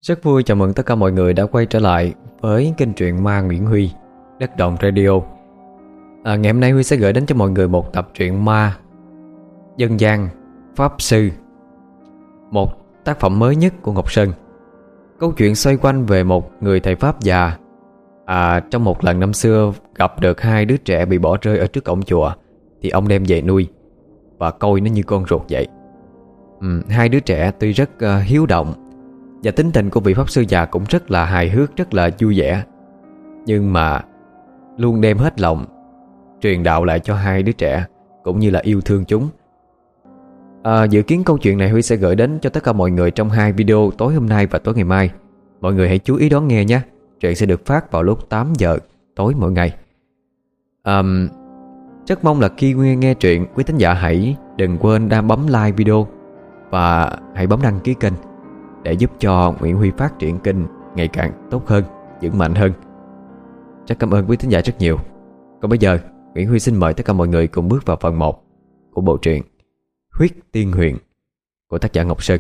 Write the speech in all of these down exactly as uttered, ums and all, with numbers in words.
Rất vui chào mừng tất cả mọi người đã quay trở lại với kênh truyện ma Nguyễn Huy, Đất Động Radio. à, Ngày hôm nay Huy sẽ gửi đến cho mọi người một tập truyện ma dân gian Pháp Sư, một tác phẩm mới nhất của Ngọc Sơn. Câu chuyện xoay quanh về một người thầy Pháp già à, Trong một lần năm xưa gặp được hai đứa trẻ bị bỏ rơi ở trước cổng chùa, thì ông đem về nuôi và coi nó như con ruột vậy. ừ, Hai đứa trẻ tuy rất uh, hiếu động, và tính tình của vị Pháp Sư già cũng rất là hài hước, rất là vui vẻ, nhưng mà luôn đem hết lòng truyền đạo lại cho hai đứa trẻ, cũng như là yêu thương chúng. à, Dự kiến câu chuyện này Huy sẽ gửi đến cho tất cả mọi người trong hai video tối hôm nay và tối ngày mai. Mọi người hãy chú ý đón nghe nhé. Truyện sẽ được phát vào lúc tám giờ tối mỗi ngày. à, Rất mong là khi nghe, nghe truyện, quý thính giả hãy đừng quên đang bấm like video và hãy bấm đăng ký kênh để giúp cho Nguyễn Huy phát triển kênh ngày càng tốt hơn, vững mạnh hơn. Rất cảm ơn quý thính giả rất nhiều. Còn bây giờ, Nguyễn Huy xin mời tất cả mọi người cùng bước vào phần một của bộ truyện Huyết Tiên Huyền của tác giả Ngọc Sơn.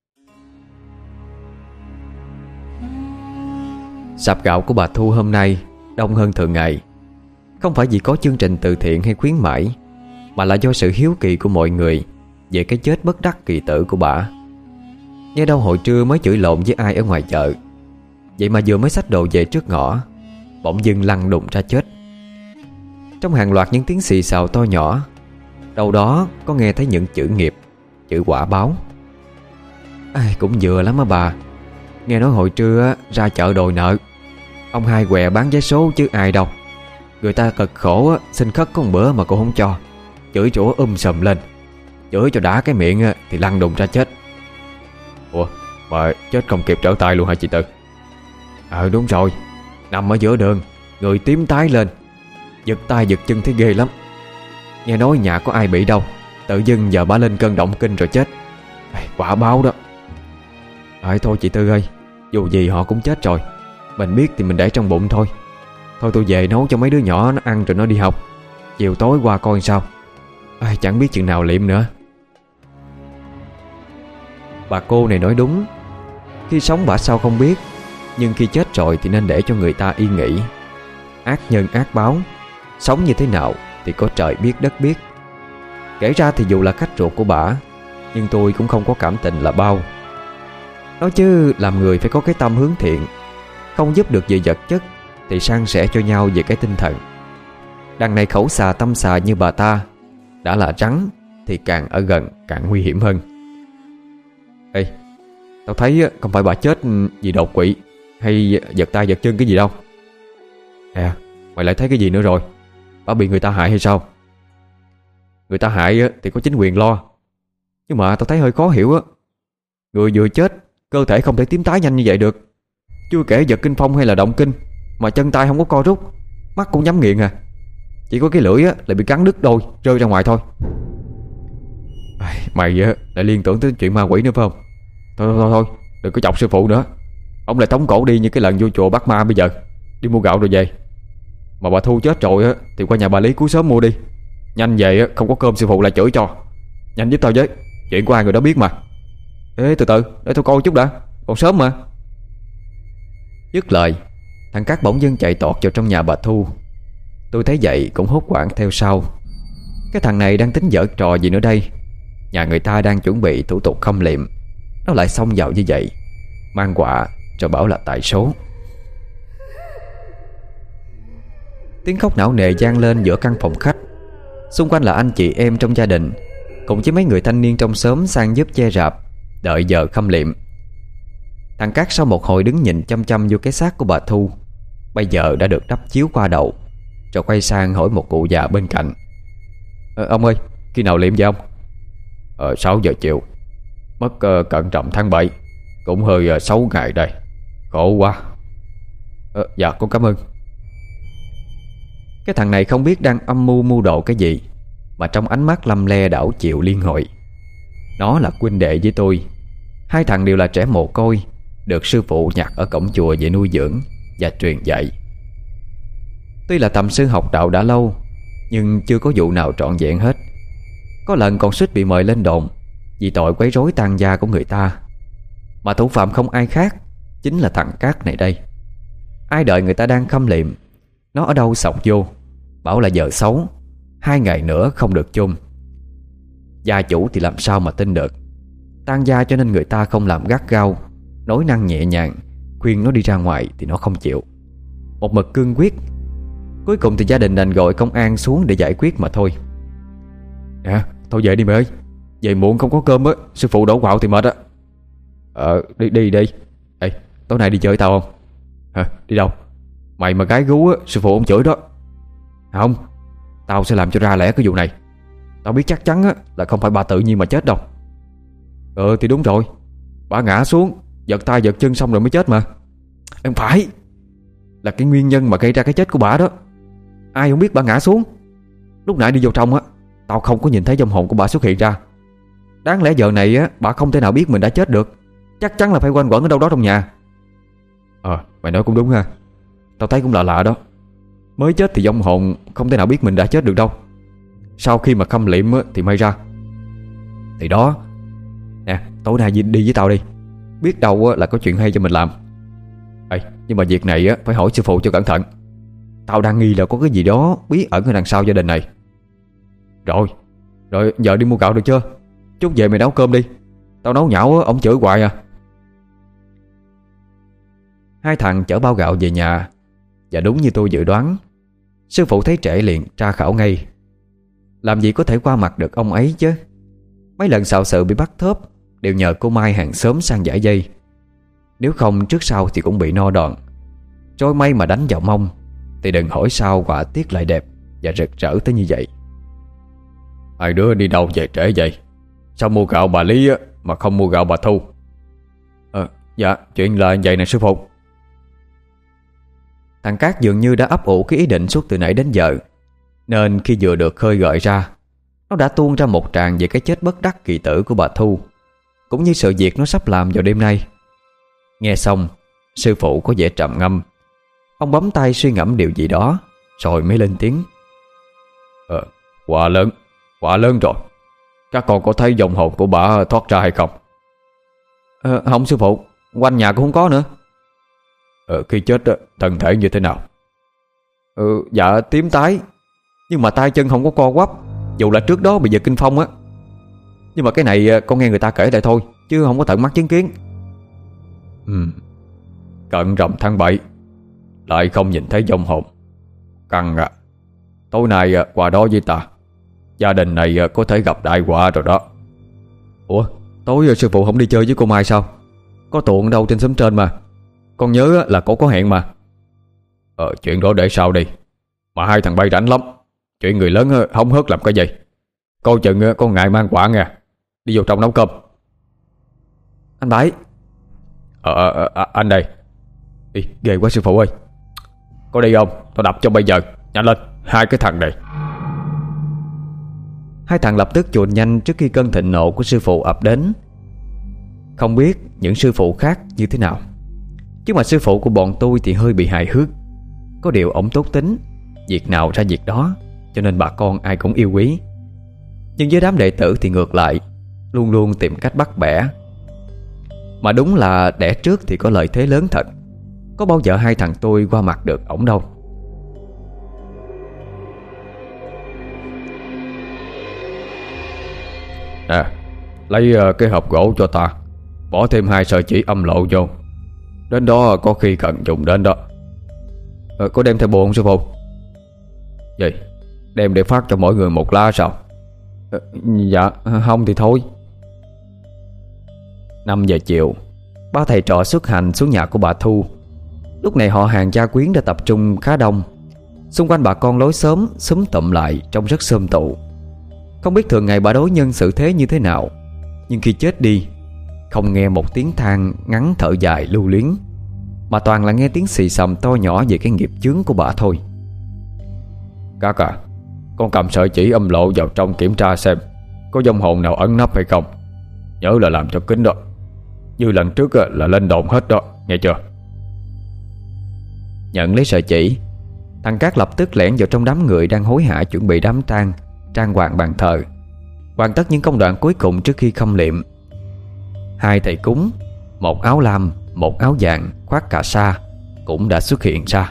Sạp gạo của bà Thu hôm nay đông hơn thường ngày. Không phải vì có chương trình từ thiện hay khuyến mãi, mà là do sự hiếu kỳ của mọi người về cái chết bất đắc kỳ tử của bà. Nghe đâu hồi trưa mới chửi lộn với ai ở ngoài chợ, vậy mà vừa mới xách đồ về trước ngõ, bỗng dưng lăn đùng ra chết. Trong hàng loạt những tiếng xì xào to nhỏ, đâu đó có nghe thấy những chữ nghiệp, chữ quả báo. Ai cũng vừa lắm á bà. Nghe nói hồi trưa ra chợ đòi nợ, ông hai què bán vé số chứ ai đâu. Người ta cực khổ xin khất có một bữa mà cô không cho, chửi rủa um sùm lên, chửi cho đã cái miệng thì lăn đùng ra chết. Ủa mà chết không kịp trở tay luôn hả chị Tư? Ờ đúng rồi, nằm ở giữa đường, người tím tái lên, giật tay giật chân thấy ghê lắm. Nghe nói nhà có ai bị đâu, tự dưng giờ bà lên cơn động kinh rồi chết. Quả báo đó. Ờ thôi chị Tư ơi, dù gì họ cũng chết rồi, mình biết thì mình để trong bụng thôi. Thôi tôi về nấu cho mấy đứa nhỏ nó ăn rồi nó đi học, chiều tối qua coi sao. Ai chẳng biết chừng nào liệm nữa. Bà cô này nói đúng. Khi sống bà sao không biết, nhưng khi chết rồi thì nên để cho người ta yên nghỉ. Ác nhân ác báo, sống như thế nào thì có trời biết đất biết. Kể ra thì dù là khách ruột của bà, nhưng tôi cũng không có cảm tình là bao. Nói chứ làm người phải có cái tâm hướng thiện, không giúp được về vật chất thì san sẻ cho nhau về cái tinh thần. Đằng này khẩu xà tâm xà như bà ta, đã là rắn thì càng ở gần càng nguy hiểm hơn. Ê, tao thấy không phải bà chết vì đột quỵ hay giật tay giật chân cái gì đâu. À, mày lại thấy cái gì nữa rồi? Bà bị người ta hại hay sao? Người ta hại thì có chính quyền lo, nhưng mà tao thấy hơi khó hiểu á. Người vừa chết, cơ thể không thể tím tái nhanh như vậy được. Chưa kể giật kinh phong hay là động kinh, mà chân tay không có co rút, mắt cũng nhắm nghiền à. Chỉ có cái lưỡi á lại bị cắn đứt đôi, rơi ra ngoài thôi. Mày á lại liên tưởng tới chuyện ma quỷ nữa phải không? Thôi thôi thôi, đừng có chọc sư phụ nữa. Ông lại tống cổ đi như cái lần vô chùa bắt ma bây giờ. Đi mua gạo rồi về. Mà bà Thu chết rồi á thì qua nhà bà Lý cứu sớm mua đi. Nhanh về á, không có cơm sư phụ lại chửi cho. Nhanh giúp tao với, chuyện của hai người đó biết mà. Ê từ từ, để tôi coi chút đã, còn sớm mà. Dứt lời, thằng Cát bỗng dưng chạy tọt vào trong nhà bà Thu. Tôi thấy vậy cũng hốt hoảng theo sau. Cái thằng này đang tính giở trò gì nữa đây? Nhà người ta đang chuẩn bị thủ tục khâm liệm, nó lại xông vào như vậy, mang quạ rồi bảo là tại số. Tiếng khóc não nề vang lên giữa căn phòng khách. Xung quanh là anh chị em trong gia đình, cùng với mấy người thanh niên trong xóm sang giúp che rạp, đợi giờ khâm liệm. Thằng Cát sau một hồi đứng nhìn chăm chăm vô cái xác của bà Thu, bây giờ đã được đắp chiếu qua đầu, rồi quay sang hỏi một cụ già bên cạnh. ờ, Ông ơi, khi nào liệm vậy ông? Ờ sáu giờ chiều. Mất uh, cẩn trọng tháng bảy, cũng hơi uh, sáu ngày đây. Khổ quá. ờ, Dạ con cảm ơn. Cái thằng này không biết đang âm mưu mưu đồ cái gì, mà trong ánh mắt lăm le đảo chiều liên hồi. Nó là huynh đệ với tôi. Hai thằng đều là trẻ mồ côi, được sư phụ nhặt ở cổng chùa về nuôi dưỡng và truyền dạy. Tuy là tầm sư học đạo đã lâu, nhưng chưa có vụ nào trọn vẹn hết. Có lần còn suýt bị mời lên đồn vì tội quấy rối tang gia của người ta. Mà thủ phạm không ai khác, chính là thằng Cát này đây. Ai đợi người ta đang khâm liệm, nó ở đâu xộc vô, bảo là giờ xấu, hai ngày nữa không được chôn. Gia chủ thì làm sao mà tin được. Tang gia cho nên người ta không làm gắt gao, nói năng nhẹ nhàng, khuyên nó đi ra ngoài thì nó không chịu, một mực cương quyết. Cuối cùng thì gia đình đành gọi công an xuống để giải quyết mà thôi. À, thôi về đi mày ơi, về muộn không có cơm á, sư phụ đổ quạo thì mệt á. Ờ, đi đi đi. Ê, tối nay đi chơi tao không? Hả, đi đâu? Mày mà gái gú á, sư phụ ông chửi đó. Không, tao sẽ làm cho ra lẽ cái vụ này. Tao biết chắc chắn á là không phải bà tự nhiên mà chết đâu. Ừ thì đúng rồi, bà ngã xuống, giật tay giật chân xong rồi mới chết mà. Em phải, là cái nguyên nhân mà gây ra cái chết của bà đó. Ai không biết bà ngã xuống. Lúc nãy đi vô trong á, tao không có nhìn thấy vong hồn của bà xuất hiện ra. Đáng lẽ giờ này á, bà không thể nào biết mình đã chết được. Chắc chắn là phải quanh quẩn ở đâu đó trong nhà. Ờ, mày nói cũng đúng ha. Tao thấy cũng lạ lạ đó. Mới chết thì vong hồn không thể nào biết mình đã chết được đâu. Sau khi mà khâm liệm á, thì may ra. Thì đó. Nè, tối nay đi với tao đi. Biết đâu á, là có chuyện hay cho mình làm. Ê, nhưng mà việc này á, phải hỏi sư phụ cho cẩn thận. Tao đang nghi là có cái gì đó bí ẩn ở đằng sau gia đình này. Rồi, rồi giờ đi mua gạo được chưa? Chút về mày nấu cơm đi. Tao nấu nhão á, ông chửi hoài à. Hai thằng chở bao gạo về nhà. Và đúng như tôi dự đoán, sư phụ thấy trễ liền tra khảo ngay. Làm gì có thể qua mặt được ông ấy chứ. Mấy lần xạo sự bị bắt thớp đều nhờ cô Mai hàng xóm sang giải dây. Nếu không trước sau thì cũng bị no đòn. Trôi may mà đánh vào mông thì đừng hỏi sao quả tiết lại đẹp và rực rỡ tới như vậy. Hai đứa đi đâu về trễ vậy? Sao mua gạo bà Lý á, mà không mua gạo bà Thu? Ờ, dạ, chuyện là vậy nè sư phụ. Thằng Cát dường như đã ấp ủ cái ý định suốt từ nãy đến giờ, nên khi vừa được khơi gợi ra, nó đã tuôn ra một tràng về cái chết bất đắc kỳ tử của bà Thu, cũng như sự việc nó sắp làm vào đêm nay. Nghe xong, sư phụ có vẻ trầm ngâm. Ông bấm tay suy ngẫm điều gì đó, rồi mới lên tiếng. Ờ, quả lớn, quả lớn rồi. Các con có thấy vong hồn của bà thoát ra hay không? Ờ, không sư phụ, quanh nhà cũng không có nữa. Ờ, khi chết thân thể như thế nào? Ừ, dạ tím tái, nhưng mà tay chân không có co quắp, dù là trước đó bị giật kinh phong á. Nhưng mà cái này con nghe người ta kể lại thôi, chứ không có tận mắt chứng kiến. Ừ, cận rằm tháng bảy lại không nhìn thấy vong hồn. Căng à. Tối nay qua đó với ta. Gia đình này có thể gặp đại họa rồi đó. Ủa, tối sư phụ không đi chơi với cô Mai sao? Có tuồng đâu trên xóm trên mà. Con nhớ là cổ có hẹn mà. Ờ, chuyện đó để sau đi. Mà hai thằng bay rảnh lắm. Chuyện người lớn hóng hớt làm cái gì. Coi chừng con ngại mang quả nha. Đi vô trong nấu cơm. Anh Bảy. Ờ, ờ, ờ anh đây. Đi, ghê quá sư phụ ơi. Có đi không? Tao đập cho bây giờ. Nhanh lên, hai cái thằng này. Hai thằng lập tức chuồn nhanh trước khi cơn thịnh nộ của sư phụ ập đến. Không biết những sư phụ khác như thế nào, chứ mà sư phụ của bọn tôi thì hơi bị hài hước. Có điều ổng tốt tính, việc nào ra việc đó, cho nên bà con ai cũng yêu quý. Nhưng với đám đệ tử thì ngược lại, luôn luôn tìm cách bắt bẻ. Mà đúng là đẻ trước thì có lợi thế lớn thật. Có bao giờ hai thằng tôi qua mặt được ổng đâu. Nè, lấy cái hộp gỗ cho ta, bỏ thêm hai sợi chỉ âm lộ vô. Đến đó có khi cần dùng đến đó. ờ, Có đem theo bùa không sư phụ? Gì? Đem để phát cho mỗi người một lá sao? ờ, Dạ không thì thôi. Năm giờ chiều, ba thầy trò xuất hành xuống nhà của bà Thu. Lúc này họ hàng gia quyến đã tập trung khá đông. Xung quanh bà con lối xóm xúm tụm lại trông rất xôm tụ. Không biết thường ngày bà đối nhân xử thế như thế nào, nhưng khi chết đi, không nghe một tiếng than ngắn thở dài lưu luyến, mà toàn là nghe tiếng xì xầm to nhỏ về cái nghiệp chướng của bà thôi. Các à, con cầm sợi chỉ âm lộ vào trong kiểm tra xem có vong hồn nào ẩn nấp hay không. Nhớ là làm cho kín đó. Như lần trước là lên đồn hết đó, nghe chưa? Nhận lấy sợi chỉ, thằng Cát lập tức lẻn vào trong đám người đang hối hả chuẩn bị đám tang, trang hoàng bàn thờ, hoàn tất những công đoạn cuối cùng trước khi khâm liệm. Hai thầy cúng, một áo lam, một áo vàng khoác cà sa cũng đã xuất hiện ra.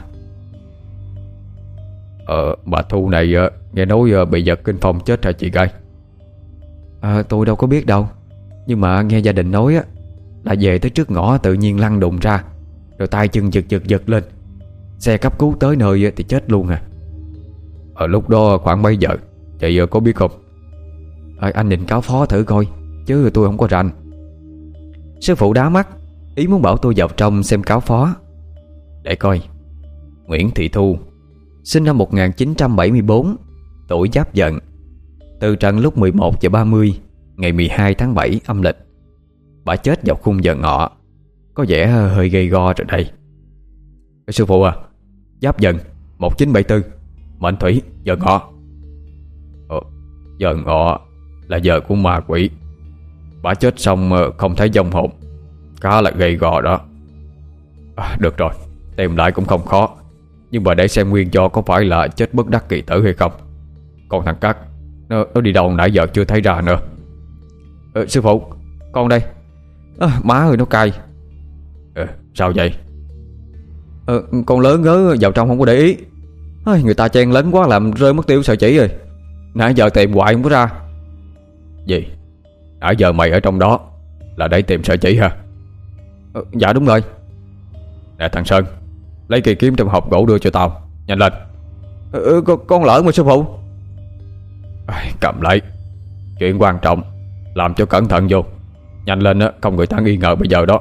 Ờ, bà Thu này nghe nói bị giật kinh phong chết hả chị gái? À, tôi đâu có biết đâu. Nhưng mà nghe gia đình nói á, là về tới trước ngõ tự nhiên lăn đùng ra, rồi tay chân giật giật giật lên. Xe cấp cứu tới nơi thì chết luôn à. Ở lúc đó khoảng mấy giờ chị có biết không? À, anh định cáo phó thử coi, chứ tôi không có rành. Sư phụ đá mắt, ý muốn bảo tôi vào trong xem cáo phó. Để coi. Nguyễn Thị Thu, sinh năm một nghìn chín trăm bảy mươi tư, tuổi Giáp Dần, từ trần lúc mười một giờ ba mươi ngày mười hai tháng bảy âm lịch. Bà chết vào khung giờ ngọ, có vẻ hơi gay go rồi đây. Sư phụ à, Giáp Dần một nghìn chín trăm bảy mươi tư, mệnh thủy, giờ ngọ. Ờ, giờ ngọ là giờ của ma quỷ. Bà chết xong không thấy vong hồn, khá là gay go đó. À, được rồi, tìm lại cũng không khó. Nhưng mà để xem nguyên do có phải là chết bất đắc kỳ tử hay không. Còn thằng Cát, Nó, nó đi đâu nãy giờ chưa thấy ra nữa. Ờ, sư phụ, con đây. À, má ơi nó cay. Ờ, sao vậy? Ờ, con lớn ngớ vào trong không có để ý. à, Người ta chen lấn quá làm rơi mất tiêu sợi chỉ rồi. Nãy giờ tìm hoài không có ra. Gì? Nãy giờ mày ở trong đó là để tìm sợi chỉ hả? Ờ, dạ đúng rồi. Nè thằng Sơn, lấy cây kiếm trong hộp gỗ đưa cho tao, nhanh lên. Ờ, con, con lỡ mà sư phụ. À, cầm lấy. Chuyện quan trọng, làm cho cẩn thận vô. Nhanh lên á, không người ta nghi ngờ bây giờ đó.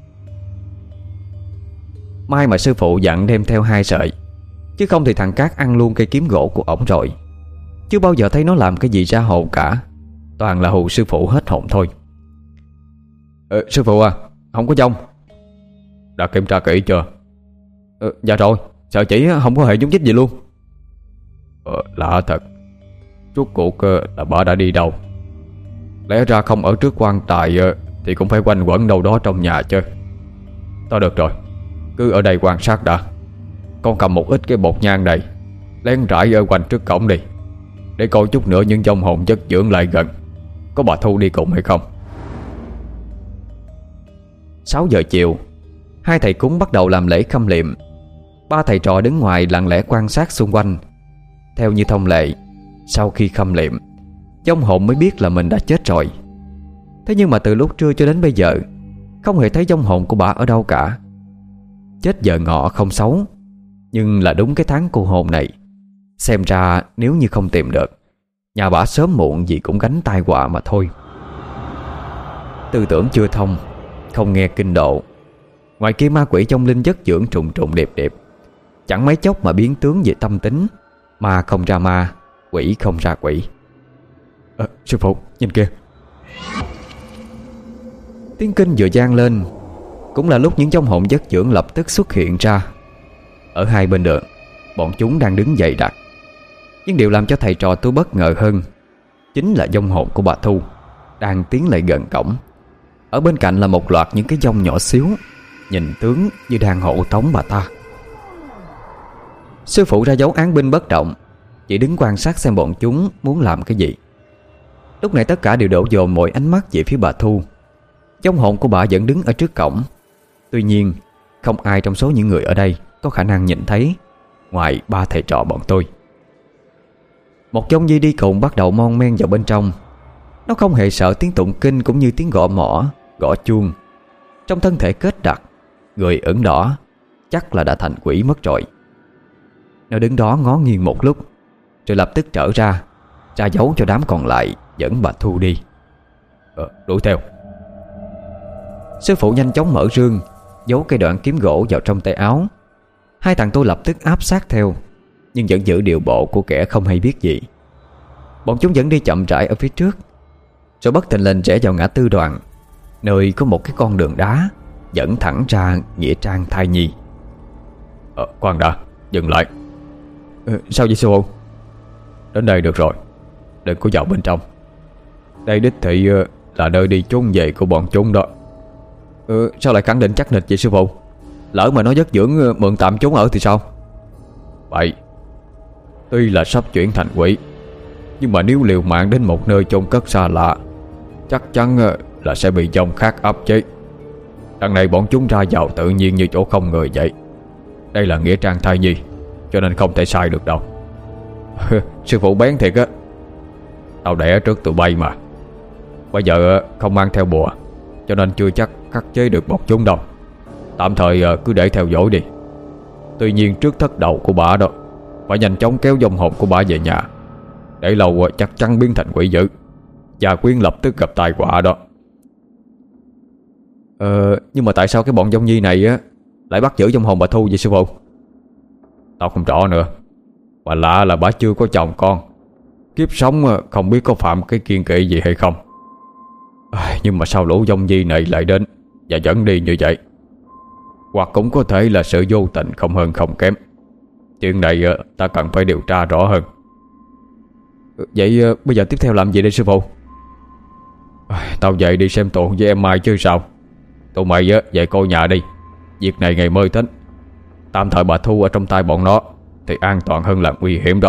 May mà sư phụ dặn đem theo hai sợi, chứ không thì thằng Cát ăn luôn cây kiếm gỗ của ổng rồi. Chưa bao giờ thấy nó làm cái gì ra hồn cả. Toàn là hù sư phụ hết hồn thôi. Ờ, sư phụ à, không có vong. Đã kiểm tra kỹ chưa? Ờ, dạ rồi, sợi chỉ không có hề nhúc nhích gì luôn. Ờ, lạ thật. Rốt cuộc là bà đã đi đâu? Lẽ ra không ở trước quan tài thì cũng phải quanh quẩn đâu đó trong nhà chứ. Thôi được rồi, cứ ở đây quan sát đã. Con cầm một ít cái bột nhang này, lén rải ở quanh trước cổng đi, để coi chút nữa những vong hồn chất dưỡng lại gần có bà Thu đi cùng hay không. Sáu giờ chiều, hai thầy cúng bắt đầu làm lễ khâm liệm. Ba thầy trò đứng ngoài lặng lẽ quan sát xung quanh. Theo như thông lệ, sau khi khâm liệm, vong hồn mới biết là mình đã chết rồi. Thế nhưng mà từ lúc trưa cho đến bây giờ, không hề thấy vong hồn của bà ở đâu cả. Chết giờ ngọ không xấu, nhưng là đúng cái tháng cô hồn này. Xem ra nếu như không tìm được, nhà bà sớm muộn gì cũng gánh tai họa mà thôi. Tư tưởng chưa thông, không nghe kinh độ. Ngoài kia ma quỷ trong linh chất dưỡng trùng trùng điệp điệp, chẳng mấy chốc mà biến tướng về tâm tính. Ma không ra ma, quỷ không ra quỷ. À, sư phụ, nhìn kìa. Tiếng kinh vừa vang lên, cũng là lúc những vong hồn giấc dưỡng lập tức xuất hiện ra. Ở hai bên đường, bọn chúng đang đứng dày đặc. Nhưng điều làm cho thầy trò tôi bất ngờ hơn chính là vong hồn của bà Thu đang tiến lại gần cổng. Ở bên cạnh là một loạt những cái vong nhỏ xíu, nhìn tướng như đang hộ tống bà ta. Sư phụ ra dấu án binh bất động, chỉ đứng quan sát xem bọn chúng muốn làm cái gì. Lúc này tất cả đều đổ dồn mọi ánh mắt về phía bà Thu. Vong hồn của bà vẫn đứng ở trước cổng. Tuy nhiên không ai trong số những người ở đây có khả năng nhìn thấy, ngoài ba thầy trò bọn tôi. Một vong nhi đi cùng bắt đầu mon men vào bên trong. Nó không hề sợ tiếng tụng kinh cũng như tiếng gõ mõ, gõ chuông. Trong thân thể kết đặc, người ửng đỏ, chắc là đã thành quỷ mất rồi. Nó đứng đó ngó nghiêng một lúc, rồi lập tức trở ra, ra dấu cho đám còn lại dẫn bà Thu đi. Ờ, đuổi theo. Sư phụ nhanh chóng mở rương, giấu cây đoạn kiếm gỗ vào trong tay áo. Hai thằng tôi lập tức áp sát theo, nhưng vẫn giữ điệu bộ của kẻ không hay biết gì. Bọn chúng vẫn đi chậm rãi ở phía trước, rồi bất thình lình rẽ vào ngã tư Đoàn, nơi có một cái con đường đá dẫn thẳng ra nghĩa trang thai nhi. Ờ, khoan đã, dừng lại. Ờ, sao vậy sư phụ? Đến đây được rồi, đừng có vào bên trong. Đây đích thị là nơi đi chốn về của bọn chúng đó. Ờ, sao lại khẳng định chắc nịch vậy sư phụ? Lỡ mà nó giấc dưỡng mượn tạm chốn ở thì sao? Vậy, tuy là sắp chuyển thành quỷ, nhưng mà nếu liều mạng đến một nơi chôn cất xa lạ, chắc chắn là sẽ bị vong khác áp chế. Đằng này bọn chúng ra vào tự nhiên như chỗ không người vậy. Đây là nghĩa trang thai nhi, cho nên không thể sai được đâu. Sư phụ bén thiệt á. Tao đẻ trước tụi bay mà. Bây giờ không mang theo bùa, cho nên chưa chắc khắc chế được bọn chúng đâu. Tạm thời cứ để theo dõi đi. Tuy nhiên trước thất đầu của bà đó, phải nhanh chóng kéo vong hồn của bà về nhà. Để lâu chắc chắn biến thành quỷ dữ, gia quyến lập tức gặp tai họa đó. Ờ nhưng mà tại sao cái bọn dông nhi này á lại bắt giữ vong hồn bà Thu vậy sư phụ? Tao không rõ nữa. Mà lạ là bà chưa có chồng con. Kiếp sống không biết có phạm cái kiêng kỵ gì hay không. à, Nhưng mà sao lũ dông nhi này lại đến và dẫn đi như vậy? Hoặc cũng có thể là sự vô tình không hơn không kém. Chuyện này ta cần phải điều tra rõ hơn. Vậy bây giờ tiếp theo làm gì đây sư phụ? à, Tao về đi xem Tụng với em Mai chứ sao. Tụi mày về coi nhà đi. Việc này ngày mới tính. Tạm thời bà Thu ở trong tay bọn nó thì an toàn hơn là nguy hiểm đó.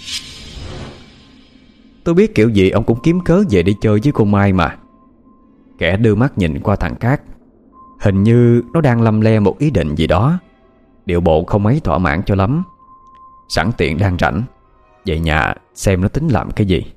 Tôi biết kiểu gì ông cũng kiếm cớ về đi chơi với cô Mai mà. Kẻ đưa mắt nhìn qua thằng Cát. Hình như nó đang lăm le một ý định gì đó. Điệu bộ không mấy thỏa mãn cho lắm. Sẵn tiện đang rảnh, về nhà xem nó tính làm cái gì.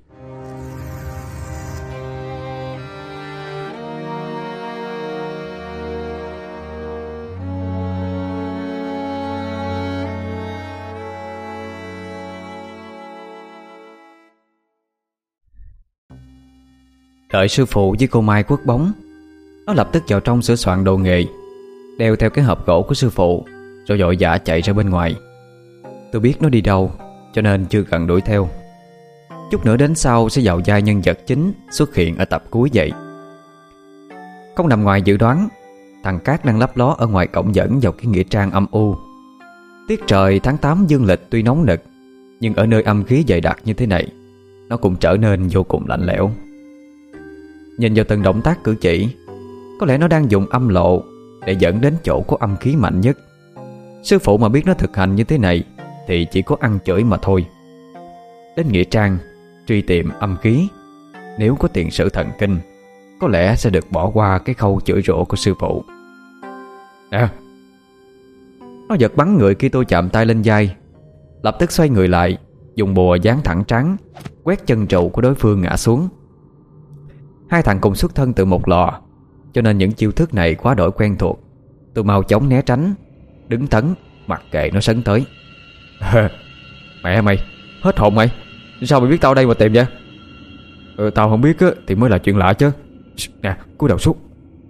Đợi sư phụ với cô Mai quất bóng, nó lập tức vào trong sửa soạn đồ nghề, đeo theo cái hộp gỗ của sư phụ, rồi vội vã chạy ra bên ngoài. Tôi biết nó đi đâu, cho nên chưa cần đuổi theo. Chút nữa đến sau sẽ vào vai nhân vật chính xuất hiện ở tập cuối vậy. Không nằm ngoài dự đoán, thằng Cát đang lấp ló ở ngoài cổng dẫn vào cái nghĩa trang âm u. Tiết trời tháng tám dương lịch tuy nóng nực, nhưng ở nơi âm khí dày đặc như thế này, nó cũng trở nên vô cùng lạnh lẽo. Nhìn vào từng động tác cử chỉ, có lẽ nó đang dùng âm lộ để dẫn đến chỗ có âm khí mạnh nhất. Sư phụ mà biết nó thực hành như thế này thì chỉ có ăn chửi mà thôi. Đến nghĩa trang truy tìm âm khí, nếu có tiền sử thần kinh, có lẽ sẽ được bỏ qua cái khâu chửi rủa của sư phụ. Nè! Nó giật bắn người khi tôi chạm tay lên vai, lập tức xoay người lại, dùng bùa dán thẳng trán, quét chân trụ của đối phương ngã xuống. Hai thằng cùng xuất thân từ một lò, cho nên những chiêu thức này quá đổi quen thuộc. Tôi mau chóng né tránh, đứng thấn mặc kệ nó sấn tới. Mẹ mày, hết hồn mày. Sao mày biết tao đây mà tìm vậy? Ừ, tao không biết á, thì mới là chuyện lạ chứ. Nè, cúi đầu xuống.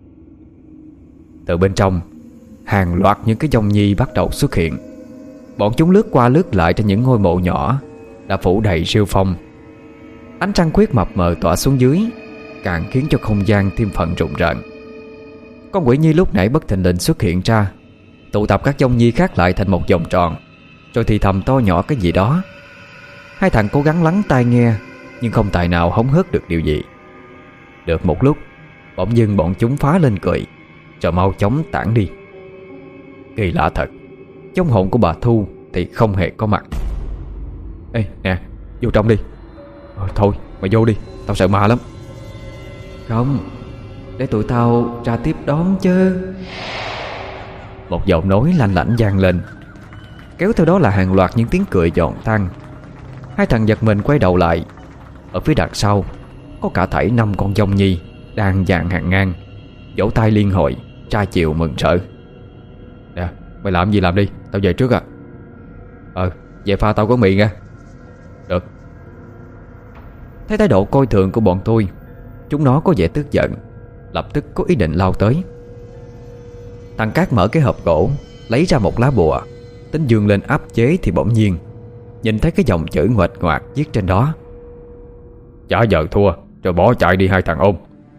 Từ bên trong, hàng loạt những cái dông nhi bắt đầu xuất hiện. Bọn chúng lướt qua lướt lại trên những ngôi mộ nhỏ đã phủ đầy rêu phong. Ánh trăng khuyết mập mờ tỏa xuống dưới, càng khiến cho không gian thêm phần rùng rợn. Con quỷ nhi lúc nãy bất thình lình xuất hiện ra, tụ tập các dông nhi khác lại thành một vòng tròn, rồi thì thầm to nhỏ cái gì đó. Hai thằng cố gắng lắng tai nghe, nhưng không tài nào hóng hớt được điều gì. Được một lúc, bỗng dưng bọn chúng phá lên cười, rồi mau chóng tản đi. Kỳ lạ thật, vong hồn của bà Thu thì không hề có mặt. Ê nè, vô trong đi. Ờ, thôi mày vô đi, tao sợ ma lắm. Không, để tụi tao ra tiếp đón chứ. Một giọng nói lanh lảnh vang lên, kéo theo đó là hàng loạt những tiếng cười giòn tan. Hai thằng giật mình quay đầu lại. Ở phía đằng sau có cả thảy năm con dông nhi đang dàn hàng ngang, vỗ tay liên hồi, tra chiều mừng rỡ. Nè, mày làm gì làm đi, tao về trước à. Ờ, về pha tao có mì nha. Được. Thấy thái độ coi thường của bọn tôi, chúng nó có vẻ tức giận, lập tức có ý định lao tới. Thằng Cát mở cái hộp gỗ, lấy ra một lá bùa, tính dương lên áp chế thì bỗng nhiên nhìn thấy cái dòng chữ nguệch ngoạc viết trên đó: Chả giờ thua, rồi bỏ chạy đi hai thằng ôm.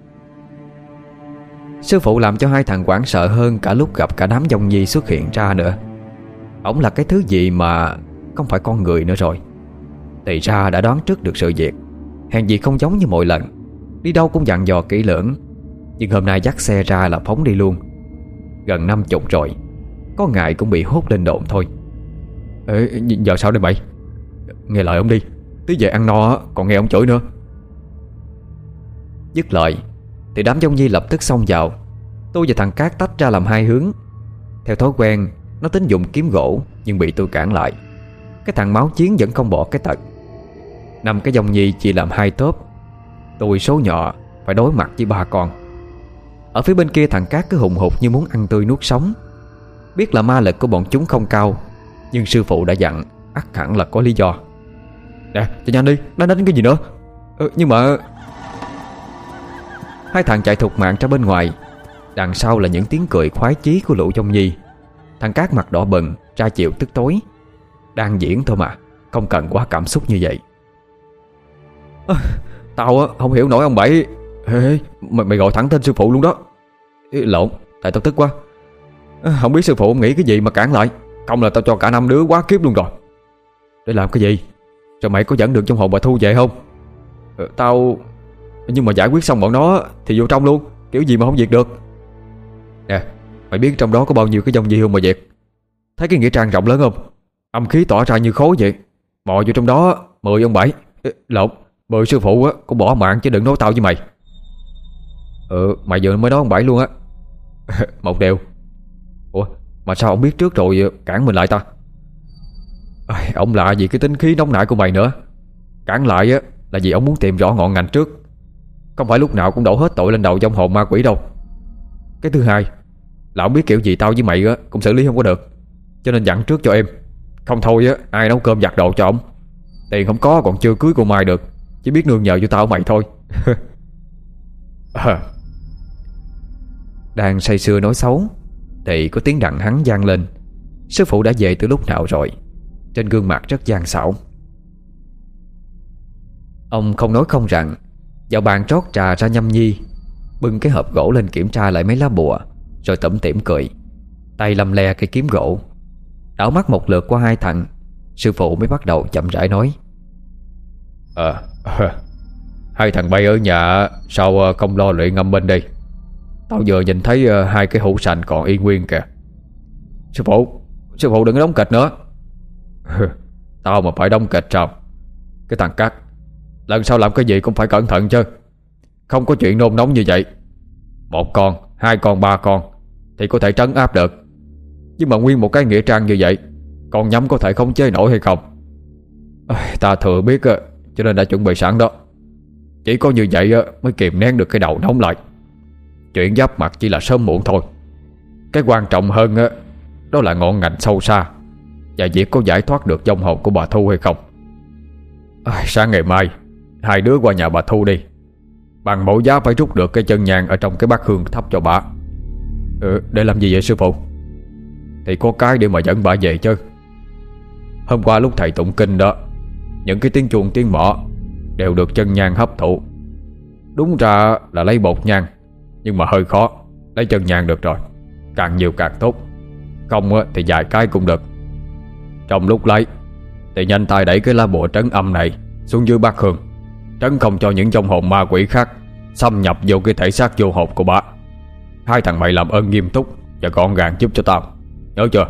Sư phụ làm cho hai thằng hoảng sợ hơn cả lúc gặp cả đám dông nhi xuất hiện ra nữa. Ổng là cái thứ gì mà không phải con người nữa rồi. Thì ra đã đoán trước được sự việc, hèn gì không giống như mọi lần, đi đâu cũng dặn dò kỹ lưỡng. Nhưng hôm nay dắt xe ra là phóng đi luôn. Gần năm chục rồi, có ngại cũng bị hốt lên đồn thôi. Ê, giờ sao đây mày? Nghe lời ông đi, tí về ăn no còn nghe ông chửi nữa. Dứt lời thì đám dông nhi lập tức xông vào. Tôi và thằng Cát tách ra làm hai hướng. Theo thói quen, nó tính dùng kiếm gỗ, nhưng bị tôi cản lại. Cái thằng máu chiến vẫn không bỏ cái tật. Năm cái dòng nhi chỉ làm hai tốp. Tôi số nhỏ phải đối mặt với ba con. Ở phía bên kia thằng Cát cứ hùng hục như muốn ăn tươi nuốt sống. Biết là ma lực của bọn chúng không cao, nhưng sư phụ đã dặn ắt hẳn là có lý do. Nè, cho nhanh đi, đánh đánh cái gì nữa. ừ, Nhưng mà hai thằng chạy thục mạng ra bên ngoài. Đằng sau là những tiếng cười khoái chí của lũ dông nhi. Thằng Cát mặt đỏ bừng, ra chiều tức tối. Đang diễn thôi mà, không cần quá cảm xúc như vậy. à, Tao á, không hiểu nổi ông Bảy. Ê, mày, mày gọi thẳng tên sư phụ luôn đó. Ê, lộn, tại tao tức quá. à, Không biết sư phụ nghĩ cái gì mà cản lại. Không là tao cho cả năm đứa quá kiếp luôn rồi. Để làm cái gì? Rồi mày có dẫn được trong hồn bà Thu về không? à, Tao... Nhưng mà giải quyết xong bọn nó thì vô trong luôn. Kiểu gì mà không diệt được. Nè, mày biết trong đó có bao nhiêu cái dòng gì không mà diệt? Thấy cái nghĩa trang rộng lớn không? Âm khí tỏa ra như khối vậy. Mò vô trong đó mười ông Bảy. Ê, lộn, mười sư phụ á, cũng bỏ mạng chứ đừng nói tao với mày. Ừ, mày vừa mới nói ông Bảy luôn á. Một điều. Ủa, mà sao ông biết trước rồi cản mình lại ta? À, ông lạ vì cái tính khí nóng nảy của mày nữa. Cản lại á là vì ông muốn tìm rõ ngọn ngành trước. Không phải lúc nào cũng đổ hết tội lên đầu vong hồn ma quỷ đâu. Cái thứ hai là ông biết kiểu gì tao với mày á cũng xử lý không có được, cho nên dặn trước cho em. Không thôi á, ai nấu cơm giặt đồ cho ông. Tiền không có còn chưa cưới cô Mai được, chỉ biết nương nhờ vô tao mày thôi. à. Đang say sưa nói xấu thì có tiếng đặng hắn vang lên. Sư phụ đã về từ lúc nào rồi. Trên gương mặt rất gian xảo. Ông không nói không rằng, vào bàn trót trà ra nhâm nhi, bưng cái hộp gỗ lên kiểm tra lại mấy lá bùa, rồi tủm tỉm cười, tay lăm le cây kiếm gỗ. Đảo mắt một lượt qua hai thằng, sư phụ mới bắt đầu chậm rãi nói. Ờ à, hai thằng bay ở nhà sao không lo luyện ngâm bên đây? Tao vừa nhìn thấy hai cái hũ sành còn y nguyên kìa. Sư phụ, sư phụ đừng đóng kịch nữa. Tao mà phải đóng kịch sao? Cái thằng Cát, lần sau làm cái gì cũng phải cẩn thận chứ. Không có chuyện nôn nóng như vậy. Một con, hai con, ba con thì có thể trấn áp được, nhưng mà nguyên một cái nghĩa trang như vậy, con nhắm có thể không chế nổi hay không? à, Ta thừa biết cho nên đã chuẩn bị sẵn đó. Chỉ có như vậy mới kìm nén được cái đầu nóng lại. Chuyện giáp mặt chỉ là sớm muộn thôi. Cái quan trọng hơn đó là ngọn ngành sâu xa và việc có giải thoát được vong hồn của bà Thu hay không. à, Sáng ngày mai hai đứa qua nhà bà Thu đi. Bằng mẫu giá phải rút được cái chân nhang ở trong cái bát hương thắp cho bà. ừ, Để làm gì vậy sư phụ? Thì có cái để mà dẫn bà về chứ. Hôm qua lúc thầy tụng kinh đó, những cái tiếng chuông tiếng mõ đều được chân nhang hấp thụ. Đúng ra là lấy bột nhang, nhưng mà hơi khó. Lấy chân nhang được rồi, càng nhiều càng tốt. Không thì vài cái cũng được. Trong lúc lấy thì nhanh tay đẩy cái lá bùa trấn âm này xuống dưới bát hương, trấn không cho những vong hồn ma quỷ khác xâm nhập vô cái thể xác vô hồn của bà. Hai thằng mày làm ơn nghiêm túc và gọn gàng giúp cho tao, nhớ chưa?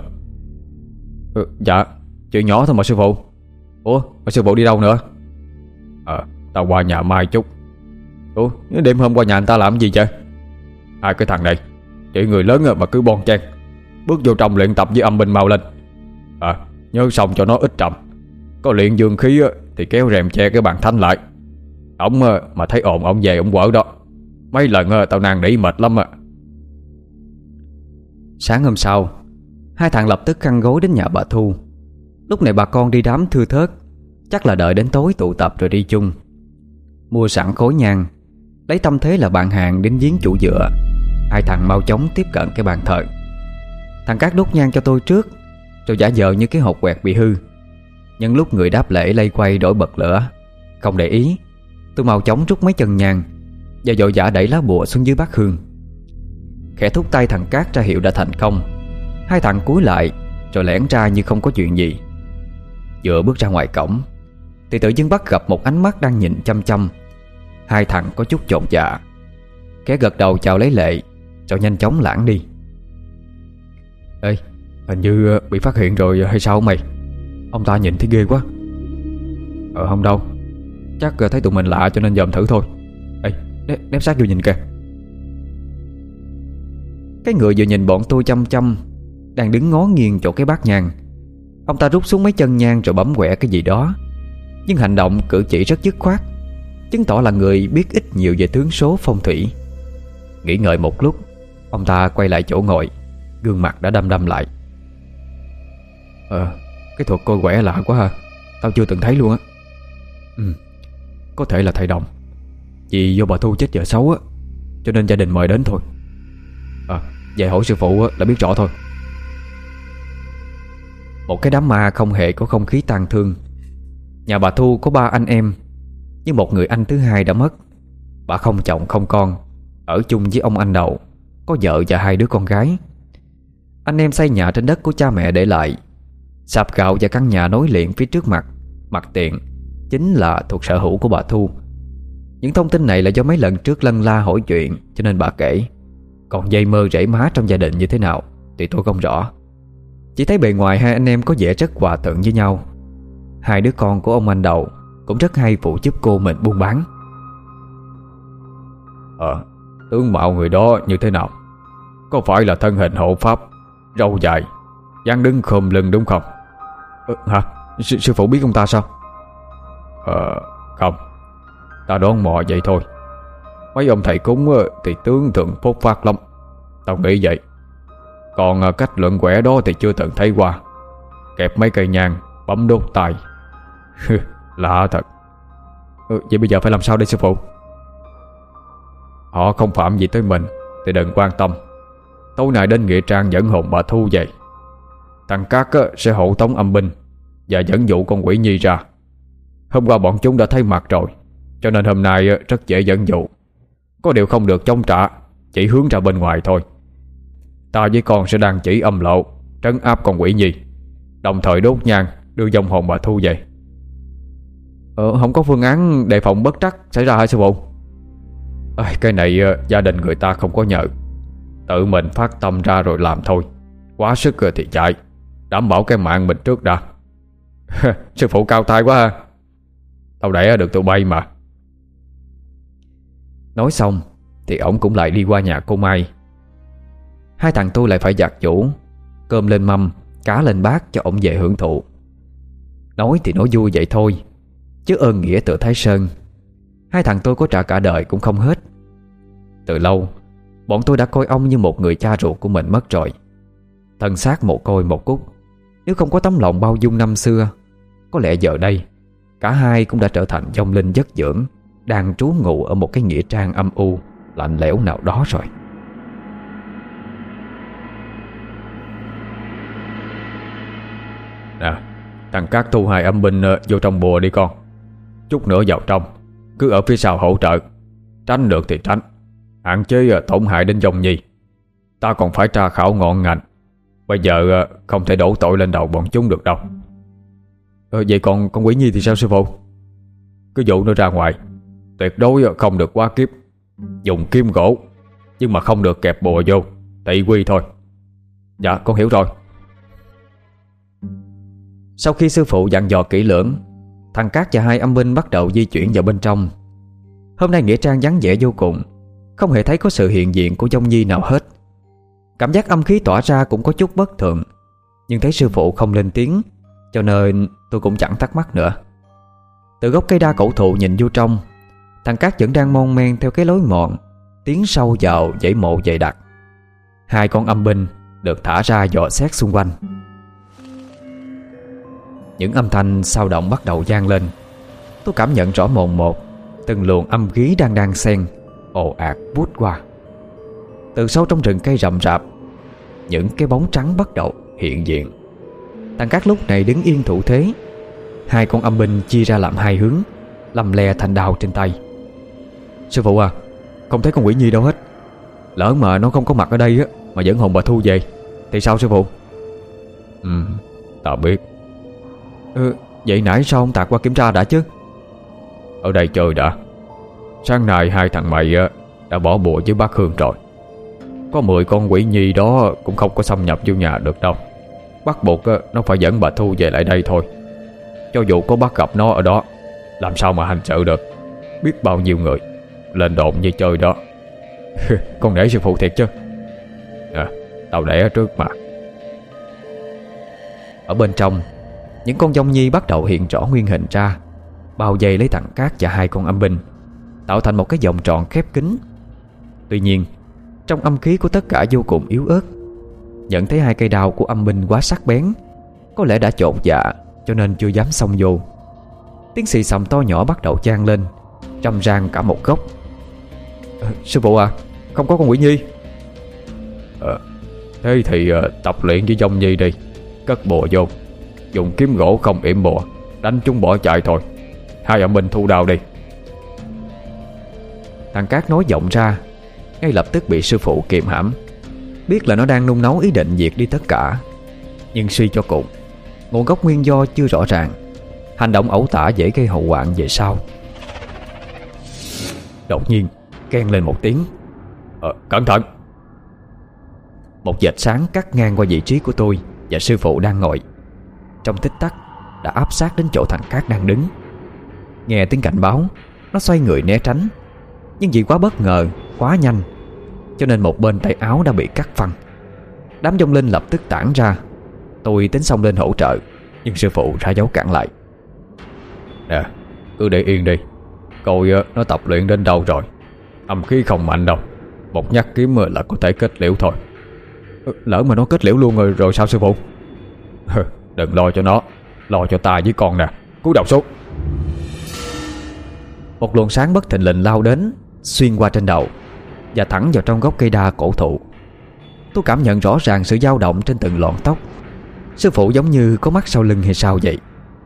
ừ, Dạ, chuyện nhỏ thôi mà sư phụ. Ủa, mà sư phụ đi đâu nữa? Ờ, tao qua nhà Mai chút. Ủa, đêm hôm qua nhà anh ta làm gì chứ? Hai cái thằng này chỉ người lớn mà cứ bon chen. Bước vô trong luyện tập với âm binh mau lên. À, nhớ xong cho nó ít trầm. Có luyện dương khí thì kéo rèm che cái bàn thánh lại. Ông mà thấy ồn ông về ông quở đó. Mấy lần tao năn nỉ mệt lắm à. Sáng hôm sau, hai thằng lập tức khăn gối đến nhà bà Thu. Lúc này bà con đi đám thưa thớt, chắc là đợi đến tối tụ tập rồi đi chung. Mua sẵn khối nhang, lấy tâm thế là bạn hàng đến giếng chủ dựa. Hai thằng mau chóng tiếp cận cái bàn thờ. Thằng Cát đốt nhang cho tôi trước, rồi giả vờ như cái hột quẹt bị hư. Nhân lúc người đáp lễ lây quay đổi bật lửa, không để ý, tôi mau chóng rút mấy chân nhang và vội vã đẩy lá bùa xuống dưới bát hương. Khẽ thúc tay thằng Cát ra hiệu đã thành công. Hai thằng cúi lại rồi lẻn ra như không có chuyện gì. Vừa bước ra ngoài cổng thì tự dưng bắt gặp một ánh mắt đang nhìn chăm chăm. Hai thằng có chút chột dạ, khẽ gật đầu chào lấy lệ rồi nhanh chóng lãng đi. Ê, hình như bị phát hiện rồi hay sao mày? Ông ta nhìn thấy ghê quá. Ờ không đâu, chắc thấy tụi mình lạ cho nên dòm thử thôi. Ê, nép, nép sát vô nhìn kìa. Cái người vừa nhìn bọn tôi chăm chăm đang đứng ngó nghiêng chỗ cái bát nhang. Ông ta rút xuống mấy chân nhang rồi bấm quẹ cái gì đó, nhưng hành động cử chỉ rất dứt khoát, chứng tỏ là người biết ít nhiều về tướng số phong thủy. Nghĩ ngợi một lúc, ông ta quay lại chỗ ngồi, gương mặt đã đăm đăm lại. Ờ, cái thuật coi quẻ lạ quá ha, tao chưa từng thấy luôn á. Ừ, có thể là thầy Đồng. Vì do bà Thu chết vợ xấu á, cho nên gia đình mời đến thôi. À, về hỏi sư phụ là biết rõ thôi. Một cái đám ma không hề có không khí tang thương. Nhà bà Thu có ba anh em, nhưng một người anh thứ hai đã mất. Bà không chồng không con, ở chung với ông anh đầu, có vợ và hai đứa con gái. Anh em xây nhà trên đất của cha mẹ để lại. Sạp gạo và căn nhà nối liền phía trước mặt, mặt tiền, chính là thuộc sở hữu của bà Thu. Những thông tin này là do mấy lần trước lân la hỏi chuyện cho nên bà kể. Còn dây mơ rễ má trong gia đình như thế nào thì tôi không rõ. Chỉ thấy bề ngoài hai anh em có vẻ rất hòa thuận với nhau. Hai đứa con của ông anh đầu cũng rất hay phụ giúp cô mình buôn bán. Ờ, tướng mạo người đó như thế nào? Có phải là thân hình hộ pháp, râu dài, dáng đứng khom lưng đúng không? Ờ, hả? S sư phụ biết ông ta sao? Ờ, không, ta đoán mò vậy thôi. Mấy ông thầy cúng thì tướng thường phốt phát lắm, tao nghĩ vậy. Còn cách luận quẻ đó thì chưa từng thấy qua. Kẹp mấy cây nhang, bấm đốt tay. Lạ thật. Ừ, vậy bây giờ phải làm sao đây sư phụ? Họ không phạm gì tới mình thì đừng quan tâm. Tối nay đến nghĩa trang dẫn hồn bà Thu về. Thằng Cát sẽ hộ tống âm binh và dẫn dụ con quỷ nhi ra. Hôm qua bọn chúng đã thấy mặt rồi, cho nên hôm nay rất dễ dẫn dụ. Có điều không được chống trả, chỉ hướng ra bên ngoài thôi. Ta với con sẽ đang chỉ âm lộ, trấn áp con quỷ nhi, đồng thời đốt nhang đưa vong hồn bà Thu về. Ờ, không có phương án đề phòng bất trắc xảy ra hả sư phụ? À, cái này gia đình người ta không có nhờ. Tự mình phát tâm ra rồi làm thôi. Quá sức rồi thì chạy, đảm bảo cái mạng mình trước đã. Sư phụ cao tay quá ha. Tao đẻ được tụi bay mà. Nói xong thì ổng cũng lại đi qua nhà cô Mai. Hai thằng tôi lại phải giặt giũ, cơm lên mâm, cá lên bát cho ổng về hưởng thụ. Nói thì nói vui vậy thôi, chứ ơn nghĩa tựa Thái Sơn, hai thằng tôi có trả cả đời cũng không hết. Từ lâu bọn tôi đã coi ông như một người cha ruột của mình mất rồi. Thân xác một côi một cúc. Nếu không có tấm lòng bao dung năm xưa, có lẽ giờ đây cả hai cũng đã trở thành vong linh giấc dưỡng, đang trú ngụ ở một cái nghĩa trang âm u lạnh lẽo nào đó rồi. Nè, thằng Cát thu hai âm binh uh, vô trong bùa đi con. Chút nữa vào trong, cứ ở phía sau hỗ trợ. Tránh được thì tránh, hạn chế uh, tổn hại đến vong nhi. Ta còn phải tra khảo ngọn ngành. Bây giờ uh, không thể đổ tội lên đầu bọn chúng được đâu. Ờ, vậy còn con quỷ nhi thì sao sư phụ? Cứ dụ nó ra ngoài, tuyệt đối uh, không được quá kiếp. Dùng kim gỗ, nhưng mà không được kẹp bùa vô, tỵ quy thôi. Dạ con hiểu rồi. Sau khi sư phụ dặn dò kỹ lưỡng, thằng Cát và hai âm binh bắt đầu di chuyển vào bên trong. Hôm nay nghĩa trang vắng vẻ vô cùng, không hề thấy có sự hiện diện của vong nhi nào hết. Cảm giác âm khí tỏa ra cũng có chút bất thường, nhưng thấy sư phụ không lên tiếng, cho nên tôi cũng chẳng thắc mắc nữa. Từ gốc cây đa cổ thụ nhìn vô trong, thằng Cát vẫn đang mon men theo cái lối mòn tiến sâu vào dãy mộ dày đặc. Hai con âm binh được thả ra dò xét xung quanh. Những âm thanh sao động bắt đầu vang lên. Tôi cảm nhận rõ mồn một từng luồng âm khí đang đan xen ồ ạt vút qua. Từ sâu trong rừng cây rậm rạp, những cái bóng trắng bắt đầu hiện diện. Thằng Cát lúc này đứng yên thủ thế. Hai con âm binh chia ra làm hai hướng, lầm le thanh đao trên tay. Sư phụ à, không thấy con quỷ nhi đâu hết. Lỡ mà nó không có mặt ở đây á, mà dẫn hồn bà Thu về thì sao sư phụ? Ừ, tao biết. Ừ, vậy nãy sao không tạt qua kiểm tra đã chứ? Ở đây chơi đã. Sáng nay hai thằng mày đã bỏ bùa với bác Hương rồi. Có mười con quỷ nhi đó cũng không có xâm nhập vô nhà được đâu. Bắt buộc nó phải dẫn bà Thu về lại đây thôi. Cho dù có bắt gặp nó ở đó, làm sao mà hành sự được. Biết bao nhiêu người lên đồn như chơi đó. Con nể sư phụ thiệt chứ. À, Tao để ở trước mà. Ở bên trong, những con dông nhi bắt đầu hiện rõ nguyên hình ra, bao vây lấy thằng Cát và hai con âm binh, tạo thành một cái vòng tròn khép kín. Tuy nhiên, trong âm khí của tất cả vô cùng yếu ớt. Nhận thấy hai cây đao của âm binh quá sắc bén, có lẽ đã chột dạ, cho nên chưa dám xông vô. Tiếng xì xầm to nhỏ bắt đầu vang lên, râm ran cả một góc. à, Sư phụ à, không có con quỷ nhi. à, Thế thì uh, tập luyện với dông nhi đi. Cất bùa vô, dùng kiếm gỗ không yểm bùa, đánh chúng bỏ chạy thôi. Hai âm binh thu đao đi. Thằng Cát nói vọng ra, ngay lập tức bị sư phụ kiềm hãm. Biết là nó đang nung nấu ý định diệt đi tất cả, nhưng suy cho cùng, nguồn gốc nguyên do chưa rõ ràng. Hành động ẩu tả dễ gây hậu hoạn về sau. Đột nhiên keng lên một tiếng. ờ, Cẩn thận. Một vệt sáng cắt ngang qua vị trí của tôi và sư phụ đang ngồi. Trong tích tắc đã áp sát đến chỗ thằng Cát đang đứng. Nghe tiếng cảnh báo, nó xoay người né tránh, nhưng vì quá bất ngờ, quá nhanh, cho nên một bên tay áo đã bị cắt phăng. Đám vong linh lập tức tản ra. Tôi tính xông lên hỗ trợ, nhưng sư phụ ra dấu cản lại. Nè, cứ để yên đi, coi nó tập luyện đến đâu rồi. Âm khí không mạnh đâu, một nhát kiếm là có thể kết liễu thôi. Lỡ mà nó kết liễu luôn rồi rồi sao sư phụ? Đừng lo cho nó, lo cho ta với con nè. Cúi đầu xuống. Một luồng sáng bất thình lình lao đến, xuyên qua trên đầu và thẳng vào trong gốc cây đa cổ thụ. Tôi cảm nhận rõ ràng sự dao động trên từng lọn tóc. Sư phụ giống như có mắt sau lưng hay sao vậy?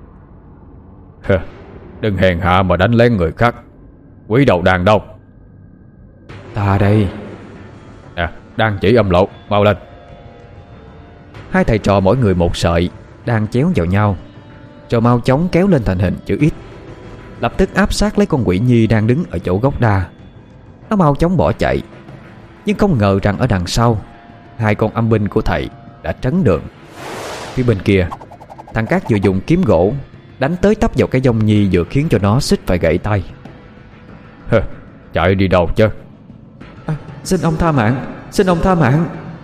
Đừng hèn hạ mà đánh lén người khác. Quỷ đầu đàn đâu? Ta đây. Nè, đang chỉ âm lộ, mau lên. Hai thầy trò mỗi người một sợi đang chéo vào nhau, rồi mau chóng kéo lên thành hình chữ X. Lập tức áp sát lấy con quỷ nhi đang đứng ở chỗ gốc đa. Nó mau chóng bỏ chạy, nhưng không ngờ rằng ở đằng sau, hai con âm binh của thầy đã trấn đường. Phía bên kia, thằng Cát vừa dùng kiếm gỗ đánh tới tấp vào cái dông nhi, vừa khiến cho nó suýt phải gãy tay. Hừ, chạy đi đâu chứ? À, xin ông tha mạng, xin ông tha mạng.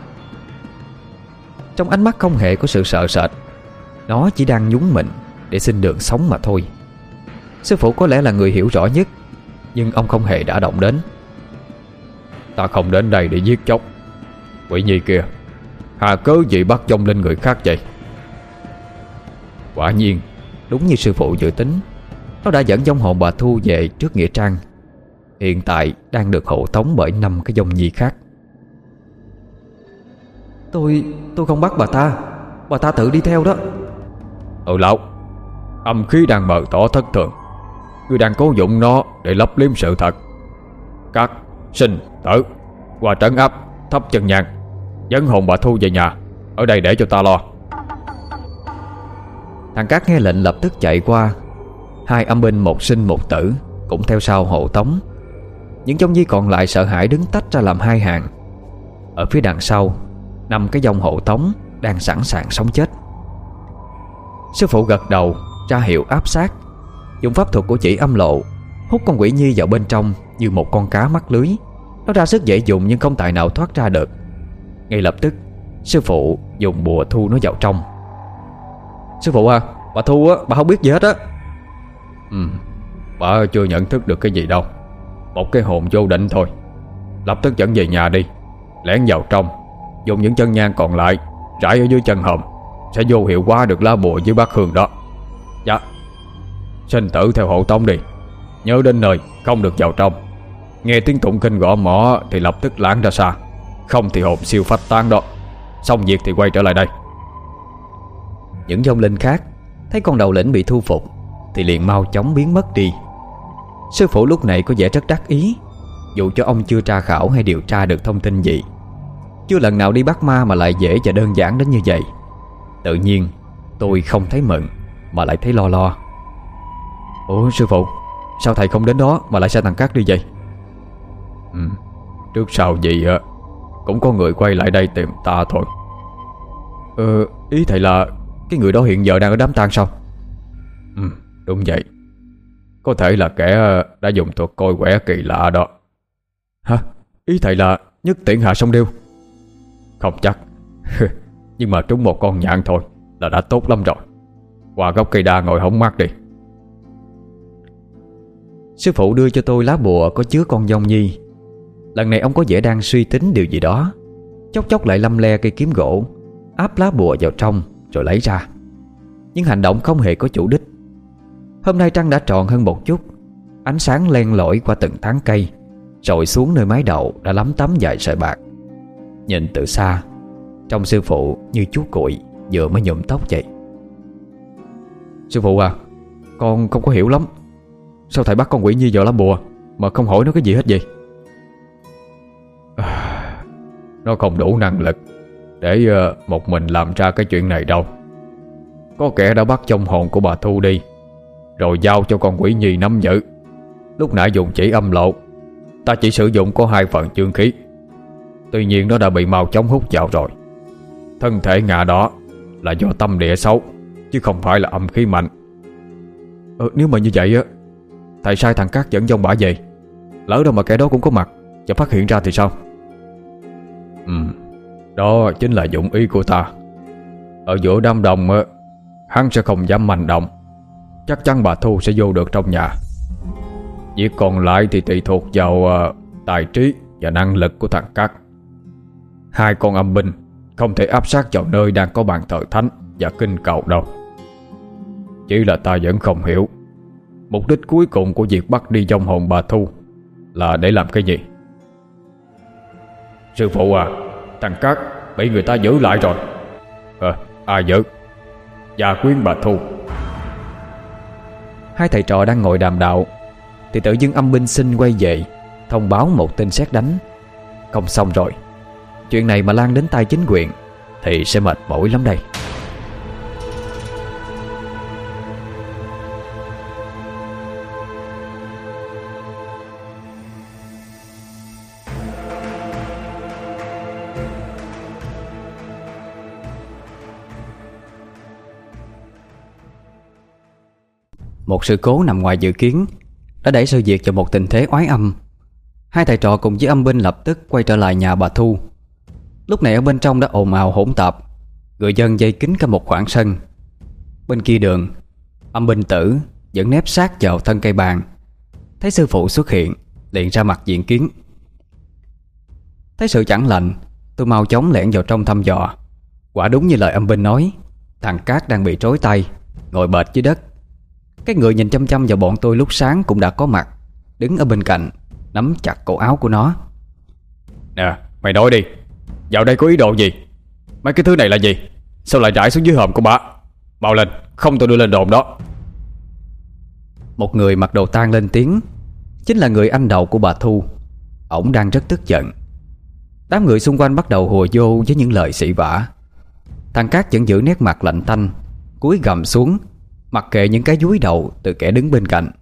Trong ánh mắt không hề có sự sợ sệt, nó chỉ đang nhún mình để xin đường sống mà thôi. Sư phụ có lẽ là người hiểu rõ nhất, nhưng ông không hề đả động đến. Ta không đến đây để giết chóc. Quỷ nhi kia, hà cớ gì bắt vong linh người khác vậy? Quả nhiên, đúng như sư phụ dự tính, nó đã dẫn vong hồn bà Thu về trước nghĩa trang. Hiện tại đang được hộ tống bởi năm cái vong nhi khác. Tôi, tôi không bắt bà ta. Bà ta tự đi theo đó. Ừ lão, âm khí đang mờ tỏ thất thường. Ngươi đang cố dụng nó để lấp liếm sự thật. Các sinh tử qua trấn áp, thắp chân nhang, dẫn hồn bà Thu về nhà. Ở đây để cho ta lo. Thằng Cát nghe lệnh lập tức chạy qua. Hai âm binh một sinh một tử cũng theo sau hộ tống. Những vong nhi còn lại sợ hãi đứng tách ra làm hai hàng. Ở phía đằng sau, năm cái vong hộ tống đang sẵn sàng sống chết. Sư phụ gật đầu ra hiệu áp sát, dùng pháp thuật của chỉ âm lộ hút con quỷ nhi vào bên trong như một con cá mắc lưới. Nó ra sức dễ dùng nhưng không tài nào thoát ra được. Ngay lập tức, sư phụ dùng bùa thu nó vào trong. Sư phụ à, bà Thu á, bà không biết gì hết á. Ừ, bà chưa nhận thức được cái gì đâu. Một cái hồn vô định thôi. Lập tức dẫn về nhà đi. Lén vào trong, dùng những chân nhang còn lại rải ở dưới chân hòm, sẽ vô hiệu hóa được lá bùa dưới bát hương đó. Dạ. Sinh tử theo hộ tống đi. Nhớ đến nơi không được vào trong. Nghe tiếng tụng kinh gõ mõ thì lập tức lảng ra xa. Không thì hồn siêu phách tán đó. Xong việc thì quay trở lại đây. Những vong linh khác thấy con đầu lĩnh bị thu phục thì liền mau chóng biến mất đi. Sư phụ lúc này có vẻ rất đắc ý, dù cho ông chưa tra khảo hay điều tra được thông tin gì. Chưa lần nào đi bắt ma mà lại dễ và đơn giản đến như vậy. Tự nhiên tôi không thấy mừng mà lại thấy lo lo. Ủa sư phụ, sao thầy không đến đó mà lại sai thằng Cát đi vậy? Ừ, trước sau gì cũng có người quay lại đây tìm ta thôi. Ờ, ý thầy là cái người đó hiện giờ đang ở đám tang sao? Ừ, đúng vậy. Có thể là kẻ đã dùng thuật coi quẻ kỳ lạ đó. Hả? Ý thầy là nhất tiễn hạ sông Điêu? Không chắc, Nhưng mà trúng một con nhạn thôi là đã tốt lắm rồi. Qua gốc cây đa ngồi hóng mát đi. Sư phụ đưa cho tôi lá bùa có chứa con dông nhi. Lần này ông có vẻ đang suy tính điều gì đó. Chốc chốc lại lăm le cây kiếm gỗ, áp lá bùa vào trong rồi lấy ra. Nhưng hành động không hề có chủ đích. Hôm nay trăng đã tròn hơn một chút. Ánh sáng len lỏi qua từng tán cây, rồi xuống nơi mái đầu đã lấm tấm vài sợi bạc. Nhìn từ xa, trông sư phụ như chú cuội vừa mới nhuộm tóc vậy. Sư phụ à, con không có hiểu lắm. Sao thầy bắt con quỷ nhi vào lá bùa mà không hỏi nó cái gì hết vậy? À, nó không đủ năng lực để uh, một mình làm ra cái chuyện này đâu. Có kẻ đã bắt trong hồn của bà Thu đi, rồi giao cho con quỷ nhi nắm giữ. Lúc nãy dùng chỉ âm lộ, ta chỉ sử dụng có hai phần chương khí. Tuy nhiên nó đã bị màu chóng hút vào rồi. Thân thể ngạ đó là do tâm địa xấu, chứ không phải là âm khí mạnh. ờ, Nếu mà như vậy á, thầy sai thằng Cát dẫn dông bả về, lỡ đâu mà kẻ đó cũng có mặt và phát hiện ra thì sao? Ừ, đó chính là dụng ý của ta. Ở giữa đám đông á, hắn sẽ không dám manh động. Chắc chắn bà Thu sẽ vô được trong nhà. Việc còn lại thì tùy thuộc vào uh, tài trí và năng lực của thằng Cát. Hai con âm binh không thể áp sát vào nơi đang có bàn thờ thánh và kinh cầu đâu. Chỉ là ta vẫn không hiểu mục đích cuối cùng của việc bắt đi vong hồn bà Thu là để làm cái gì. Sư phụ à, thằng Cát bị người ta giữ lại rồi. Ờ, ai giữ? Gia Quyến bà Thu. Hai thầy trò đang ngồi đàm đạo thì tự dưng âm binh xin quay về thông báo một tin sét đánh. Không xong rồi. Chuyện này mà lan đến tai chính quyền thì sẽ mệt mỏi lắm đây. Một sự cố nằm ngoài dự kiến đã đẩy sự việc vào một tình thế oái âm. Hai thầy trò cùng với âm binh lập tức quay trở lại nhà bà Thu. Lúc này ở bên trong đã ồn ào hỗn tạp, người dân vây kín cả một khoảng sân. Bên kia đường, âm binh tử vẫn nép sát vào thân cây bàn. Thấy sư phụ xuất hiện, liền ra mặt diện kiến. Thấy sự chẳng lành, tôi mau chóng lẻn vào trong thăm dò. Quả đúng như lời âm binh nói, thằng Cát đang bị trói tay, ngồi bệt dưới đất. Cái người nhìn chăm chăm vào bọn tôi lúc sáng cũng đã có mặt, đứng ở bên cạnh, nắm chặt cổ áo của nó. Nè, mày nói đi, vào đây có ý đồ gì? Mấy cái thứ này là gì? Sao lại rải xuống dưới hòm của bà? Mau lên, không tôi đưa lên đồn đó. Một người mặc đồ tang lên tiếng. Chính là người anh đầu của bà Thu. Ổng đang rất tức giận. Đám người xung quanh bắt đầu hùa vô với những lời sỉ vả. Thằng Cát vẫn giữ nét mặt lạnh tanh, cúi gằm xuống, mặc kệ những cái dúi đầu từ kẻ đứng bên cạnh.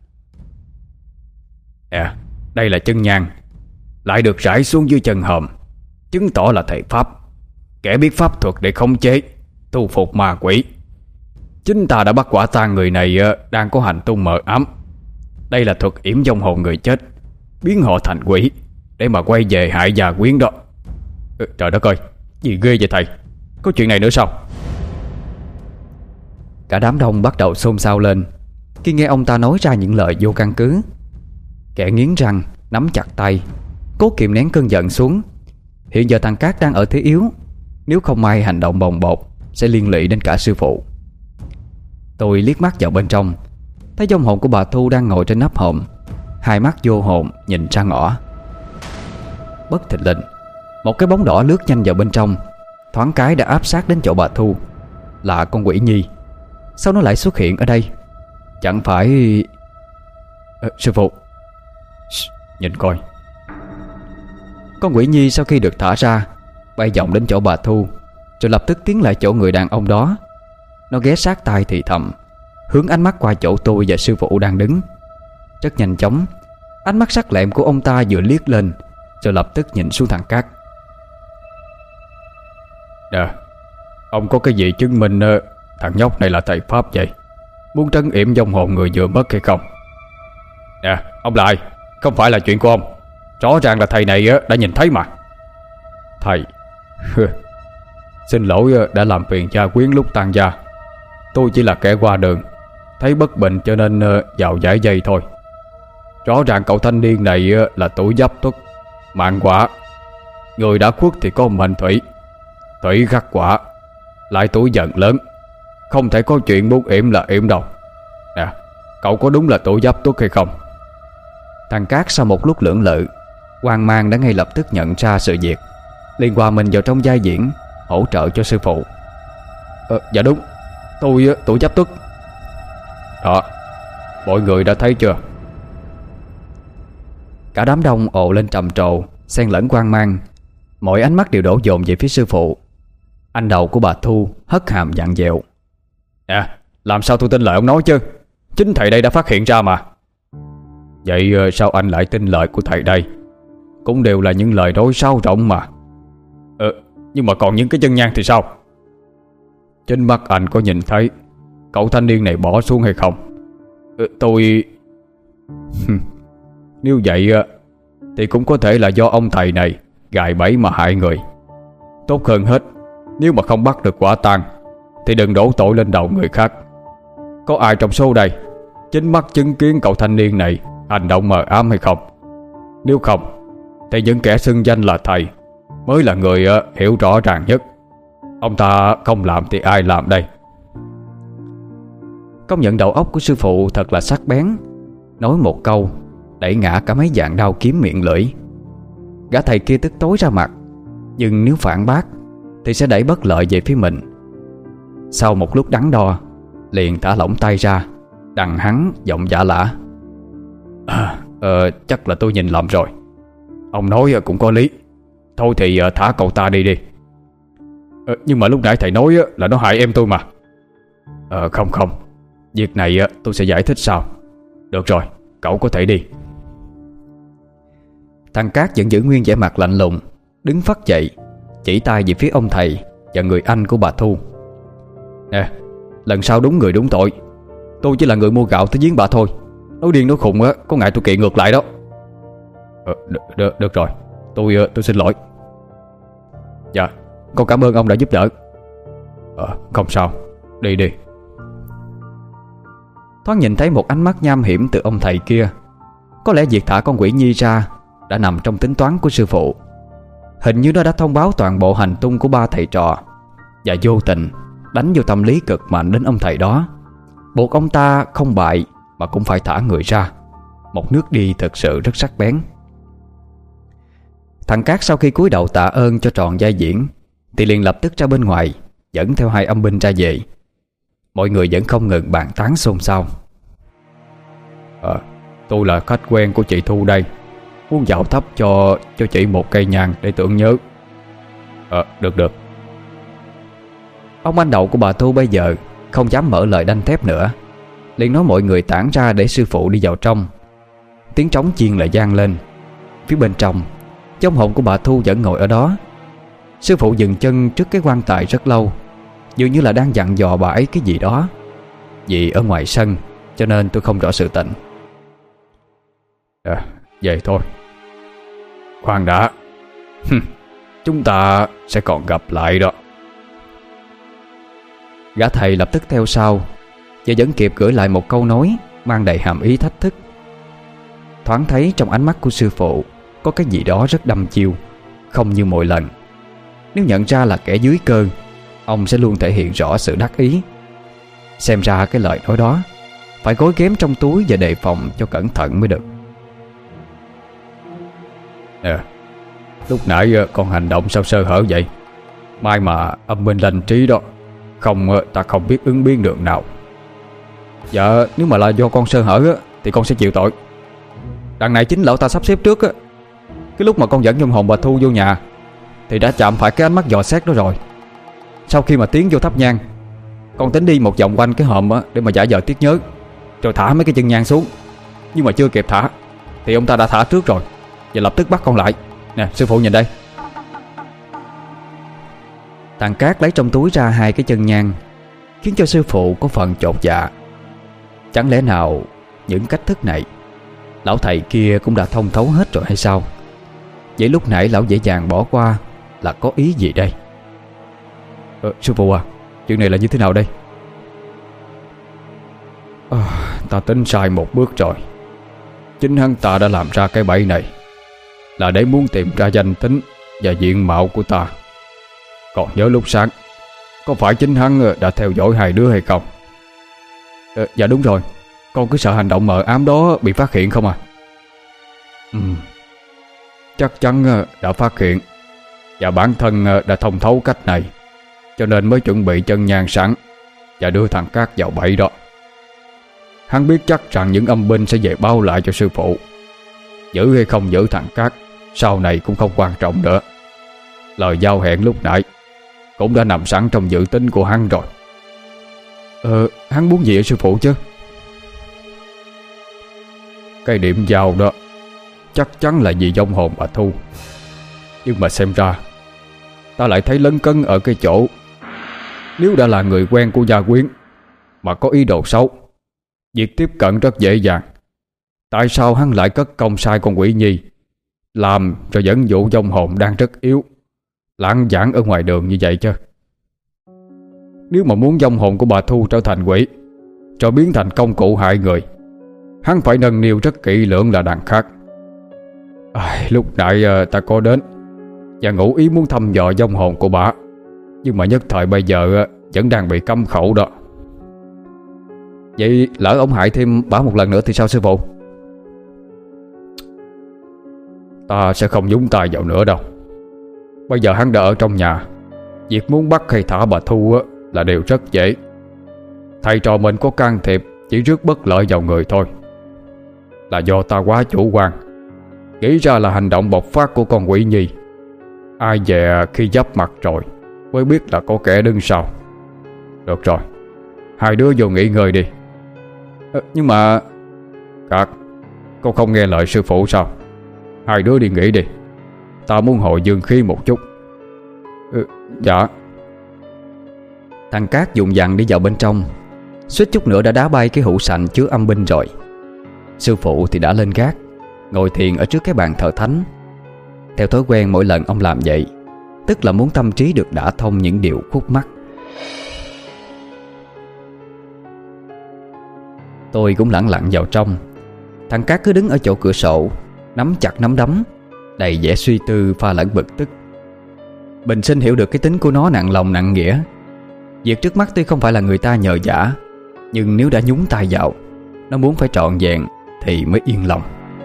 Nè, đây là chân nhang, lại được rải xuống dưới chân hòm, chứng tỏ là thầy pháp, kẻ biết pháp thuật để khống chế, thu phục ma quỷ. Chính ta đã bắt quả tang người này đang có hành tung mờ ám. Đây là thuật yểm vong hồn người chết, biến họ thành quỷ để mà quay về hại Gia Quyến đó. ừ, Trời đất ơi, gì ghê vậy thầy? Có chuyện này nữa sao? Cả đám đông bắt đầu xôn xao lên khi nghe ông ta nói ra những lời vô căn cứ. Kẻ nghiến răng, nắm chặt tay, cố kiềm nén cơn giận xuống. Hiện giờ thằng Cát đang ở thế yếu, nếu không may hành động bồng bột sẽ liên lụy đến cả sư phụ. Tôi liếc mắt vào bên trong, thấy vong hồn của bà Thu đang ngồi trên nắp hòm, hai mắt vô hồn nhìn ra ngõ. Bất thình lình, một cái bóng đỏ lướt nhanh vào bên trong, thoáng cái đã áp sát đến chỗ bà Thu. Là con quỷ nhi. Sao nó lại xuất hiện ở đây? Chẳng phải... à, Sư phụ, Shh, nhìn coi. Con quỷ nhi sau khi được thả ra, bay vòng đến chỗ bà Thu, rồi lập tức tiến lại chỗ người đàn ông đó. Nó ghé sát tai thì thầm, hướng ánh mắt qua chỗ tôi và sư phụ đang đứng. Rất nhanh chóng, ánh mắt sắc lẹm của ông ta vừa liếc lên, rồi lập tức nhìn xuống thằng Cát. Nè, ông có cái gì chứng minh uh, thằng nhóc này là thầy pháp vậy? Muốn trấn yểm vong hồn người vừa mất hay không? Nè, ông là ai? Không phải là chuyện của ông. Rõ ràng là thầy này uh, đã nhìn thấy mà. Thầy? Xin lỗi đã làm phiền gia quyến lúc tan gia. Tôi chỉ là kẻ qua đường, thấy bất bình cho nên vào giải dây thôi. Rõ ràng cậu thanh niên này là tuổi Giáp Tuất, mạng quả. Người đã khuất thì có mệnh thủy, thủy khắc quả, lại tuổi dần lớn, không thể có chuyện muốn yểm là yểm đâu. Nè, cậu có đúng là tuổi Giáp Tuất hay không? Thằng Cát sau một lúc lưỡng lự, hoang mang đã ngay lập tức nhận ra sự việc, liền hòa mình vào trong vai diễn, hỗ trợ cho sư phụ. ờ, Dạ đúng, tôi tuổi Giáp Tuất. Đó, mọi người đã thấy chưa? Cả đám đông ồ lên trầm trồ, xen lẫn hoang mang. Mọi ánh mắt đều đổ dồn về phía sư phụ. Anh đầu của bà Thu hất hàm dặn dẹo: Nè, làm sao tôi tin lời ông nói chứ? Chính thầy đây đã phát hiện ra mà. Vậy sao anh lại tin lời của thầy đây? Cũng đều là những lời nói sáo rỗng mà. Ờ, nhưng mà còn những cái chân nhang thì sao? Chính mắt anh có nhìn thấy cậu thanh niên này bỏ xuống hay không? Ờ, tôi... Nếu vậy thì cũng có thể là do ông thầy này gài bẫy mà hại người. Tốt hơn hết, nếu mà không bắt được quả tang thì đừng đổ tội lên đầu người khác. Có ai trong số đây chính mắt chứng kiến cậu thanh niên này hành động mờ ám hay không? Nếu không thì những kẻ xưng danh là thầy mới là người hiểu rõ ràng nhất. Ông ta không làm thì ai làm đây? Công nhận đầu óc của sư phụ thật là sắc bén. Nói một câu đẩy ngã cả mấy dạng đao kiếm miệng lưỡi. Gã thầy kia tức tối ra mặt, nhưng nếu phản bác thì sẽ đẩy bất lợi về phía mình. Sau một lúc đắn đo, liền thả lỏng tay ra, đằng hắn giọng giả lả: à, ờ, Chắc là tôi nhìn lầm rồi. Ông nói cũng có lý. Thôi thì thả cậu ta đi đi. ờ, Nhưng mà lúc nãy thầy nói là nó hại em tôi mà. Ờ không không, việc này tôi sẽ giải thích sau. Được rồi, cậu có thể đi. Thằng Cát vẫn giữ nguyên vẻ mặt lạnh lùng, đứng phắt dậy, chỉ tay về phía ông thầy và người anh của bà Thu. Nè, lần sau đúng người đúng tội. Tôi chỉ là người mua gạo tới giếng bà thôi. Nói điên nói khùng á, có ngại tôi kiện ngược lại đó. ờ, được, được, được rồi, tôi tôi xin lỗi. Dạ, con cảm ơn ông đã giúp đỡ. Ờ, không sao, đi đi. Thoáng nhìn thấy một ánh mắt nham hiểm từ ông thầy kia. Có lẽ việc thả con quỷ nhi ra đã nằm trong tính toán của sư phụ. Hình như nó đã thông báo toàn bộ hành tung của ba thầy trò, và vô tình đánh vô tâm lý cực mạnh đến ông thầy đó, buộc ông ta không bại mà cũng phải thả người ra. Một nước đi thực sự rất sắc bén. Thằng Cát sau khi cúi đầu tạ ơn cho tròn vai diễn thì liền lập tức ra bên ngoài, dẫn theo hai âm binh ra về. Mọi người vẫn không ngừng bàn tán xôn xao. Ờ, tôi là khách quen của chị Thu đây, muốn dạo thắp cho cho chị một cây nhang để tưởng nhớ. Ờ, được được. Ông anh đầu của bà Thu bây giờ không dám mở lời đanh thép nữa, liền nói mọi người tản ra để sư phụ đi vào trong. Tiếng trống chiên lại vang lên. Phía bên trong, trong hồn của bà Thu vẫn ngồi ở đó. Sư phụ dừng chân trước cái quan tài rất lâu, dường như là đang dặn dò bà ấy cái gì đó. Vì ở ngoài sân cho nên tôi không rõ sự tình. À, vậy thôi. Khoan đã. Chúng ta sẽ còn gặp lại đó. Gã thầy lập tức theo sau, và vẫn kịp gửi lại một câu nói mang đầy hàm ý thách thức. Thoáng thấy trong ánh mắt của sư phụ có cái gì đó rất đăm chiêu, không như mọi lần. Nếu nhận ra là kẻ dưới cơ, ông sẽ luôn thể hiện rõ sự đắc ý. Xem ra cái lời nói đó phải gối ghém trong túi và đề phòng cho cẩn thận mới được. Nè, lúc nãy con hành động sao sơ hở vậy? Mai mà âm binh lành trí đó, không ta không biết ứng biến đường nào. Dạ, nếu mà là do con sơ hở thì con sẽ chịu tội. Đằng này chính lão ta sắp xếp trước á. Cái lúc mà con dẫn nhân hồn bà Thu vô nhà thì đã chạm phải cái ánh mắt dò xét đó rồi. Sau khi mà tiến vô thắp nhang, con tính đi một vòng quanh cái hòm á để mà giả vờ tiếc nhớ, rồi thả mấy cái chân nhang xuống. Nhưng mà chưa kịp thả thì ông ta đã thả trước rồi, và lập tức bắt con lại. Nè, sư phụ nhìn đây. Thằng Cát lấy trong túi ra hai cái chân nhang, khiến cho sư phụ có phần chột dạ. Chẳng lẽ nào những cách thức này lão thầy kia cũng đã thông thấu hết rồi hay sao? Vậy lúc nãy lão dễ dàng bỏ qua là có ý gì đây? ờ, Sư phụ à, chuyện này là như thế nào đây? À, ta tính sai một bước rồi. Chính hắn ta đã làm ra cái bẫy này là để muốn tìm ra danh tính và diện mạo của ta. Còn nhớ lúc sáng, có phải chính hắn đã theo dõi hai đứa hay không? ờ, Dạ đúng rồi. Con cứ sợ hành động mờ ám đó bị phát hiện không à? Ừ, chắc chắn đã phát hiện. Và bản thân đã thông thấu cách này, cho nên mới chuẩn bị chân nhang sẵn và đưa thằng Cát vào bẫy đó. Hắn biết chắc rằng những âm binh sẽ về báo lại cho sư phụ. Giữ hay không giữ thằng Cát sau này cũng không quan trọng nữa. Lời giao hẹn lúc nãy cũng đã nằm sẵn trong dự tính của hắn rồi. Ờ, hắn muốn gì ở sư phụ chứ? Cái điểm giao đó chắc chắn là vì vong hồn bà Thu. Nhưng mà xem ra ta lại thấy lấn cấn ở cái chỗ, nếu đã là người quen của gia quyến mà có ý đồ xấu, việc tiếp cận rất dễ dàng. Tại sao hắn lại cất công sai con quỷ nhi, làm cho dẫn dụ vong hồn đang rất yếu lãng vãng ở ngoài đường như vậy chứ? Nếu mà muốn vong hồn của bà Thu trở thành quỷ, cho biến thành công cụ hại người, hắn phải nâng niu rất kỹ lưỡng là đằng khác. À, lúc nãy ta có đến và ngụ ý muốn thăm dò vong hồn của bà, nhưng mà nhất thời bây giờ vẫn đang bị cấm khẩu đó. Vậy lỡ ông hại thêm bà một lần nữa thì sao sư phụ? Ta sẽ không nhúng tay vào nữa đâu. Bây giờ hắn đã ở trong nhà, việc muốn bắt hay thả bà Thu là điều rất dễ. Thầy trò mình có can thiệp chỉ rước bất lợi vào người thôi. Là do ta quá chủ quan, nghĩ ra là hành động bộc phát của con quỷ nhi. Ai về khi giáp mặt rồi mới biết là có kẻ đứng sau. Được rồi, hai đứa vô nghỉ ngơi đi. à, Nhưng mà Cát, con không nghe lời sư phụ sao? Hai đứa đi nghỉ đi, ta muốn hồi dương khí một chút. ừ, Dạ. Thằng Cát dùng dằn đi vào bên trong, suýt chút nữa đã đá bay cái hũ sành chứa âm binh rồi. Sư phụ thì đã lên gác, ngồi thiền ở trước cái bàn thờ thánh. Theo thói quen mỗi lần ông làm vậy, tức là muốn tâm trí được đả thông những điều khúc mắc. Tôi cũng lẳng lặng vào trong. Thằng Cát cứ đứng ở chỗ cửa sổ, nắm chặt nắm đấm, đầy vẻ suy tư pha lẫn bực tức. Bình sinh hiểu được cái tính của nó nặng lòng nặng nghĩa. Việc trước mắt tuy không phải là người ta nhờ vả, nhưng nếu đã nhúng tay vào, nó muốn phải trọn vẹn thì mới yên lòng.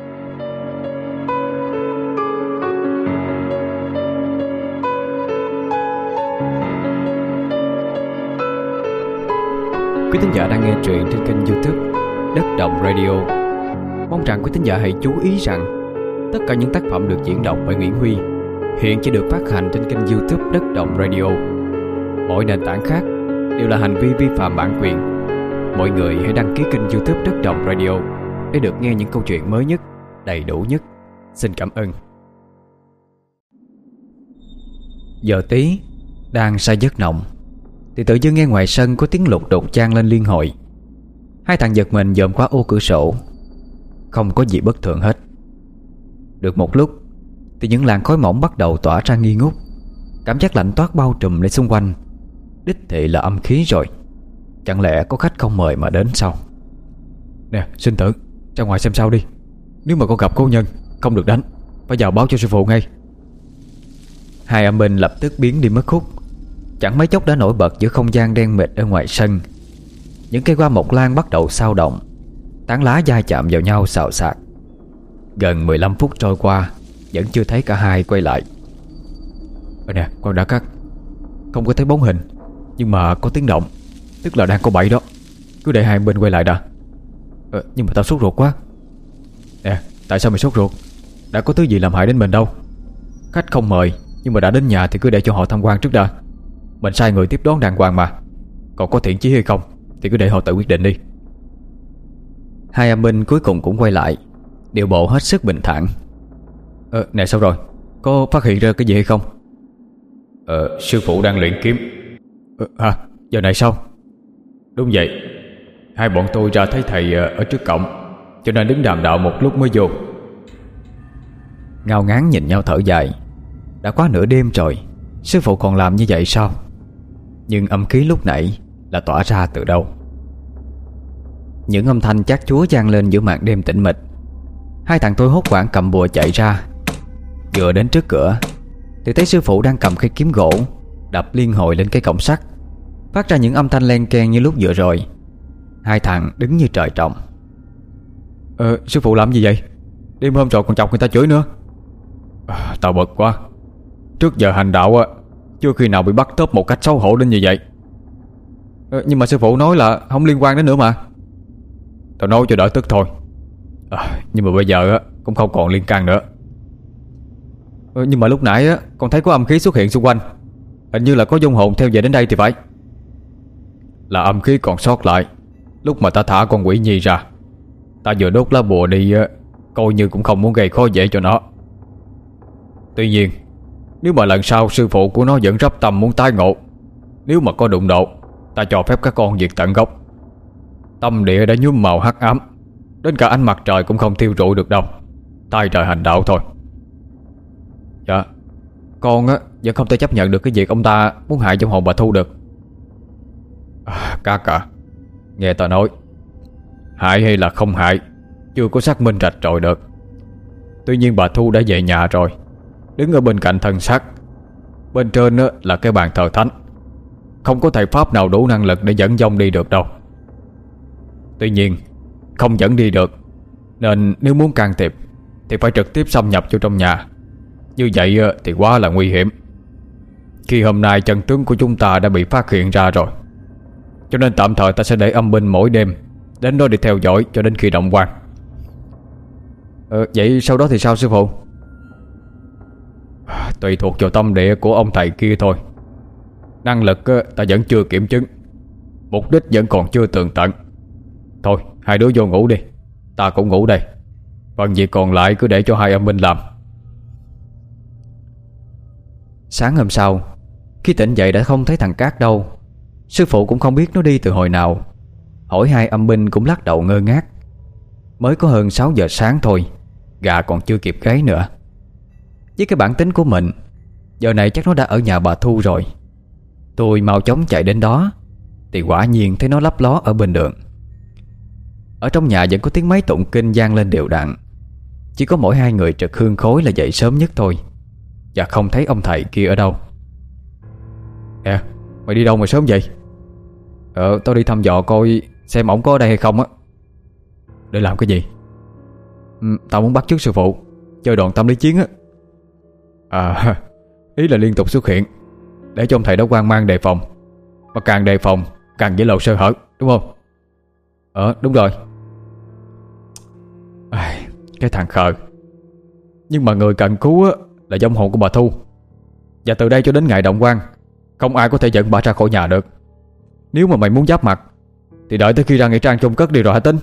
Quý thính giả đang nghe truyện trên kênh YouTube Đất Động Radio. Mong rằng quý thính giả hãy chú ý rằng tất cả những tác phẩm được diễn đọc bởi Nguyễn Huy hiện chỉ được phát hành trên kênh YouTube Đất Động Radio. Mỗi nền tảng khác đều là hành vi vi phạm bản quyền. Mọi người hãy đăng ký kênh YouTube Đất Động Radio để được nghe những câu chuyện mới nhất, đầy đủ nhất. Xin cảm ơn. Giờ tí đang say giấc nồng thì tự dưng nghe ngoài sân có tiếng lục đục chan lên liên hồi. Hai thằng giật mình dòm qua ô cửa sổ. Không có gì bất thường hết. Được một lúc thì những làn khói mỏng bắt đầu tỏa ra nghi ngút. Cảm giác lạnh toát bao trùm lên xung quanh. Đích thị là âm khí rồi. Chẳng lẽ có khách không mời mà đến sao? Nè sinh tử, ra ngoài xem sao đi. Nếu mà con gặp cô nhân không được đánh, phải vào báo cho sư phụ ngay. Hai âm binh lập tức biến đi mất hút. Chẳng mấy chốc đã nổi bật giữa không gian đen mịt ở ngoài sân. Những cây hoa mộc lan bắt đầu xao động, tán lá va chạm vào nhau xào xạc. Gần mười lăm phút trôi qua vẫn chưa thấy cả hai quay lại. Ờ nè, con đã cắt. Không có thấy bóng hình, nhưng mà có tiếng động, tức là đang có bẫy đó. Cứ để hai bên quay lại đã. Ờ, nhưng mà tao sốt ruột quá. Nè, tại sao mày sốt ruột? Đã có thứ gì làm hại đến mình đâu. Khách không mời, nhưng mà đã đến nhà thì cứ để cho họ tham quan trước đã. Mình sai người tiếp đón đàng hoàng mà. Còn có thiện chí hay không thì cứ để họ tự quyết định đi. Hai âm binh cuối cùng cũng quay lại, điệu bộ hết sức bình thản. Ờ, nè sao rồi? Có phát hiện ra cái gì hay không? Ờ, sư phụ đang luyện kiếm. Ờ, à, giờ này sao? Đúng vậy. Hai bọn tôi ra thấy thầy ở trước cổng, cho nên đứng đàm đạo một lúc mới vô. Ngao ngán nhìn nhau thở dài. Đã quá nửa đêm rồi, sư phụ còn làm như vậy sao? Nhưng âm khí lúc nãy là tỏa ra từ đâu? Những âm thanh chát chúa vang lên giữa màn đêm tĩnh mịch. Hai thằng tôi hốt hoảng cầm bùa chạy ra. Vừa đến trước cửa thì thấy sư phụ đang cầm cây kiếm gỗ đập liên hồi lên cái cổng sắt, phát ra những âm thanh len keng như lúc vừa rồi. Hai thằng đứng như trời trồng. Ờ, sư phụ làm gì vậy? Đêm hôm rồi còn chọc người ta chửi nữa. à, Tao bực quá. Trước giờ hành đạo á, chưa khi nào bị bắt tớp một cách xấu hổ đến như vậy. ờ, Nhưng mà sư phụ nói là không liên quan đến nữa mà. Tao nói cho đỡ tức thôi. à, Nhưng mà bây giờ á cũng không còn liên can nữa. ờ, Nhưng mà lúc nãy á con thấy có âm khí xuất hiện xung quanh. Hình như là có vong hồn theo về đến đây thì phải. Là âm khí còn sót lại lúc mà ta thả con quỷ nhi ra. Ta vừa đốt lá bùa đi á, coi như cũng không muốn gây khó dễ cho nó. Tuy nhiên, nếu mà lần sau sư phụ của nó vẫn rắp tâm muốn tái ngộ, nếu mà có đụng độ, ta cho phép các con diệt tận gốc. Tâm địa đã nhuốm màu hắc ám, đến cả ánh mặt trời cũng không thiêu rụi được đâu. Tai trời hành đạo thôi. Dạ, con á vẫn không thể chấp nhận được cái việc ông ta muốn hại trong hồn bà Thu được. à, Các à, nghe ta nói, hại hay là không hại chưa có xác minh rạch ròi được. Tuy nhiên bà Thu đã về nhà rồi, đứng ở bên cạnh thân xác. Bên trên á, là cái bàn thờ thánh. Không có thầy pháp nào đủ năng lực để dẫn vong đi được đâu. Tuy nhiên không dẫn đi được, nên nếu muốn can thiệp thì phải trực tiếp xâm nhập vô trong nhà. Như vậy á, thì quá là nguy hiểm. Khi hôm nay chân tướng của chúng ta đã bị phát hiện ra rồi, cho nên tạm thời ta sẽ để âm binh mỗi đêm đến đó để theo dõi cho đến khi động quan. ờ, Vậy sau đó thì sao sư phụ? Tùy thuộc vào tâm địa của ông thầy kia thôi. Năng lực ta vẫn chưa kiểm chứng, mục đích vẫn còn chưa tường tận. Thôi hai đứa vô ngủ đi, ta cũng ngủ đây. Phần việc còn lại cứ để cho hai âm binh làm. Sáng hôm sau, khi tỉnh dậy đã không thấy thằng Cát đâu. Sư phụ cũng không biết nó đi từ hồi nào. Hỏi hai âm binh cũng lắc đầu ngơ ngác. Mới có hơn sáu giờ sáng thôi, gà còn chưa kịp gáy nữa. Với cái bản tính của mình, giờ này chắc nó đã ở nhà bà Thu rồi. Tôi mau chóng chạy đến đó thì quả nhiên thấy nó lấp ló ở bên đường. Ở trong nhà vẫn có tiếng máy tụng kinh vang lên đều đặn. Chỉ có mỗi hai người trực hương khối là dậy sớm nhất thôi, và không thấy ông thầy kia ở đâu. Nè, mày đi đâu mà sớm vậy? Ờ, tao đi thăm dò coi xem ổng có ở đây hay không á. Để làm cái gì? ừ, Tao muốn bắt chước sư phụ chơi đòn tâm lý chiến á. À, ý là liên tục xuất hiện để cho ông thầy đó hoang mang đề phòng. Mà càng đề phòng càng dễ lộ sơ hở, đúng không? Ờ, đúng rồi. à, Cái thằng khờ. Nhưng mà người cần cứu á là vong hồn của bà Thu. Và từ đây cho đến ngày động quan, không ai có thể dẫn bà ra khỏi nhà được. Nếu mà mày muốn giáp mặt thì đợi tới khi ra nghĩa trang chôn cất đi rồi hả Tính?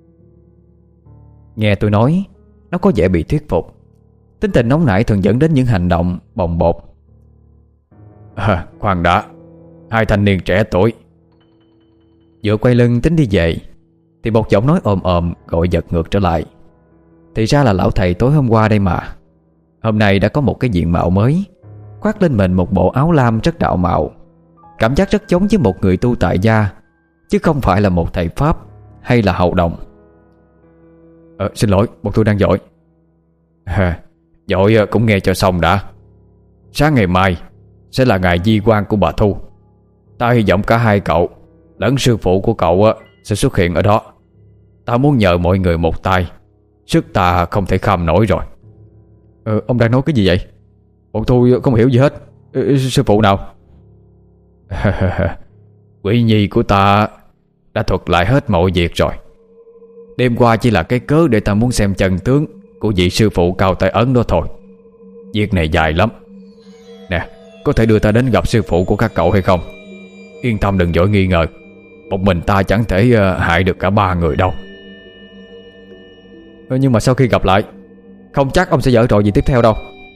Nghe tôi nói, nó có vẻ bị thuyết phục. Tính tình nóng nảy thường dẫn đến những hành động bồng bột. à, Khoan đã. Hai thanh niên trẻ tuổi. Vừa quay lưng tính đi về thì một giọng nói ồm ồm gọi giật ngược trở lại. Thì ra là lão thầy tối hôm qua đây mà. Hôm nay đã có một cái diện mạo mới, khoác lên mình một bộ áo lam rất đạo mạo. Cảm giác rất giống với một người tu tại gia, chứ không phải là một thầy pháp hay là hầu đồng. Ờ, xin lỗi, bọn tôi đang dội. à, Dội cũng nghe cho xong đã. Sáng ngày mai sẽ là ngày di quan của bà Thu. Ta hy vọng cả hai cậu lẫn sư phụ của cậu sẽ xuất hiện ở đó. Ta muốn nhờ mọi người một tay, sức ta không thể kham nổi rồi. Ờ, ông đang nói cái gì vậy? Bọn tôi không hiểu gì hết. ờ, Sư phụ nào? Quỷ nhi của ta đã thuật lại hết mọi việc rồi. Đêm qua chỉ là cái cớ để ta muốn xem chân tướng của vị sư phụ cao tay ấn đó thôi. Việc này dài lắm. Nè, có thể đưa ta đến gặp sư phụ của các cậu hay không? Yên tâm đừng dội nghi ngờ. Một mình ta chẳng thể uh, hại được cả ba người đâu. ờ, Nhưng mà sau khi gặp lại, không chắc ông sẽ giở trò gì tiếp theo đâu.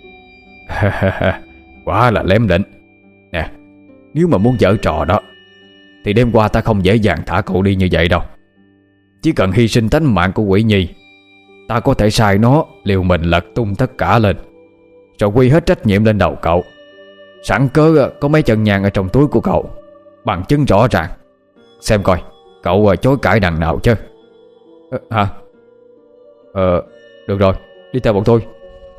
Quá là lém lĩnh. Nè, nếu mà muốn giở trò đó thì đêm qua ta không dễ dàng thả cậu đi như vậy đâu. Chỉ cần hy sinh tánh mạng của quỷ nhi, ta có thể sai nó liều mình lật tung tất cả lên, rồi quy hết trách nhiệm lên đầu cậu. Sẵn cớ có mấy chân nhang ở trong túi của cậu, Bằng chứng rõ ràng. Xem coi cậu chối cãi đằng nào chứ. ờ, Hả? Ờ được rồi, đi theo bọn tôi.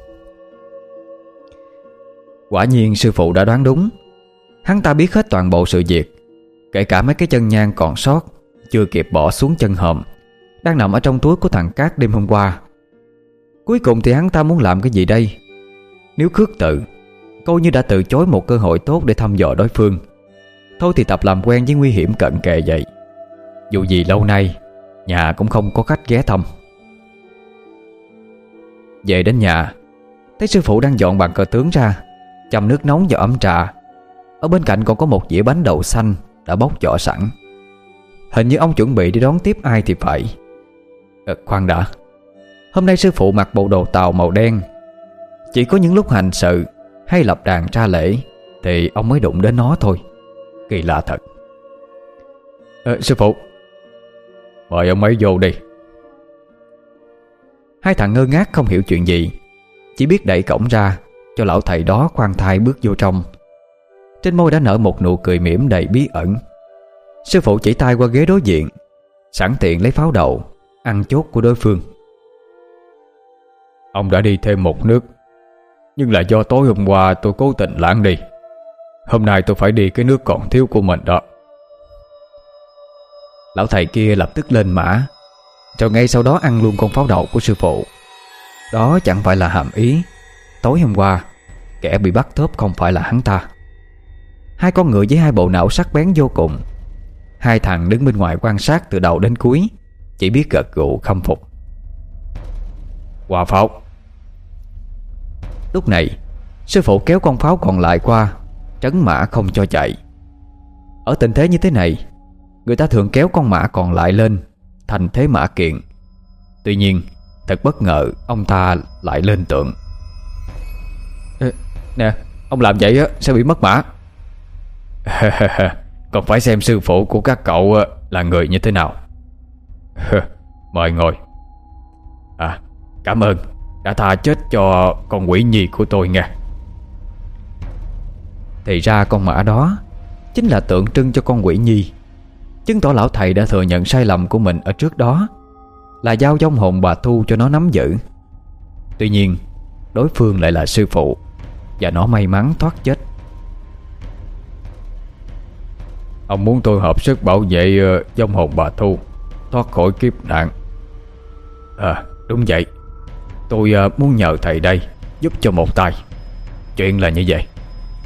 Quả nhiên sư phụ đã đoán đúng. Hắn ta biết hết toàn bộ sự việc, kể cả mấy cái chân nhang còn sót, chưa kịp bỏ xuống chân hòm, đang nằm ở trong túi của thằng Cát đêm hôm qua. Cuối cùng thì hắn ta muốn làm cái gì đây? Nếu khước từ, coi như đã từ chối một cơ hội tốt để thăm dò đối phương. Thôi thì tập làm quen với nguy hiểm cận kề vậy. Dù gì lâu nay nhà cũng không có khách ghé thăm. Về đến nhà, thấy sư phụ đang dọn bàn cờ tướng ra, châm nước nóng vào ấm trà. Ở bên cạnh còn có một dĩa bánh đậu xanh đã bóc vỏ sẵn. Hình như ông chuẩn bị đi đón tiếp ai thì phải. à, Khoan đã, hôm nay sư phụ mặc bộ đồ Tàu màu đen. Chỉ có những lúc hành sự hay lập đàn ra lễ thì ông mới đụng đến nó thôi. Kỳ lạ thật. à, Sư phụ, mời ông ấy vô đi. Hai thằng ngơ ngác không hiểu chuyện gì, chỉ biết đẩy cổng ra cho lão thầy đó khoan thai bước vô trong. Trên môi đã nở một nụ cười mỉm đầy bí ẩn. Sư phụ chỉ tay qua ghế đối diện, sẵn tiện lấy pháo đậu ăn chốt của đối phương. Ông đã đi thêm một nước, nhưng là do tối hôm qua tôi cố tình lãng đi. Hôm nay tôi phải đi cái nước còn thiếu của mình đó. Lão thầy kia lập tức lên mã, rồi ngay sau đó ăn luôn con pháo đậu của sư phụ. Đó chẳng phải là hàm ý tối hôm qua kẻ bị bắt thớp không phải là hắn ta. Hai con ngựa với hai bộ não sắc bén vô cùng. Hai thằng đứng bên ngoài quan sát từ đầu đến cuối, chỉ biết gật gù khâm phục. Hòa pháo. Lúc này sư phụ kéo con pháo còn lại qua, trấn mã không cho chạy. Ở tình thế như thế này, người ta thường kéo con mã còn lại lên thành thế mã kiện. Tuy nhiên thật bất ngờ, ông ta lại lên tượng. Ê, nè, ông làm vậy á sẽ bị mất mã. Còn phải xem sư phụ của các cậu là người như thế nào. Mời ngồi. À, cảm ơn đã tha chết cho con quỷ nhi của tôi nghe. Thì ra con mã đó chính là tượng trưng cho con quỷ nhi, chứng tỏ lão thầy đã thừa nhận sai lầm của mình ở trước đó, là giao vong hồn bà Thu cho nó nắm giữ. Tuy nhiên đối phương lại là sư phụ, và nó may mắn thoát chết. Ông muốn tôi hợp sức bảo vệ uh, vong hồn bà Thu thoát khỏi kiếp nạn. À đúng vậy, tôi uh, muốn nhờ thầy đây giúp cho một tay. Chuyện là như vậy.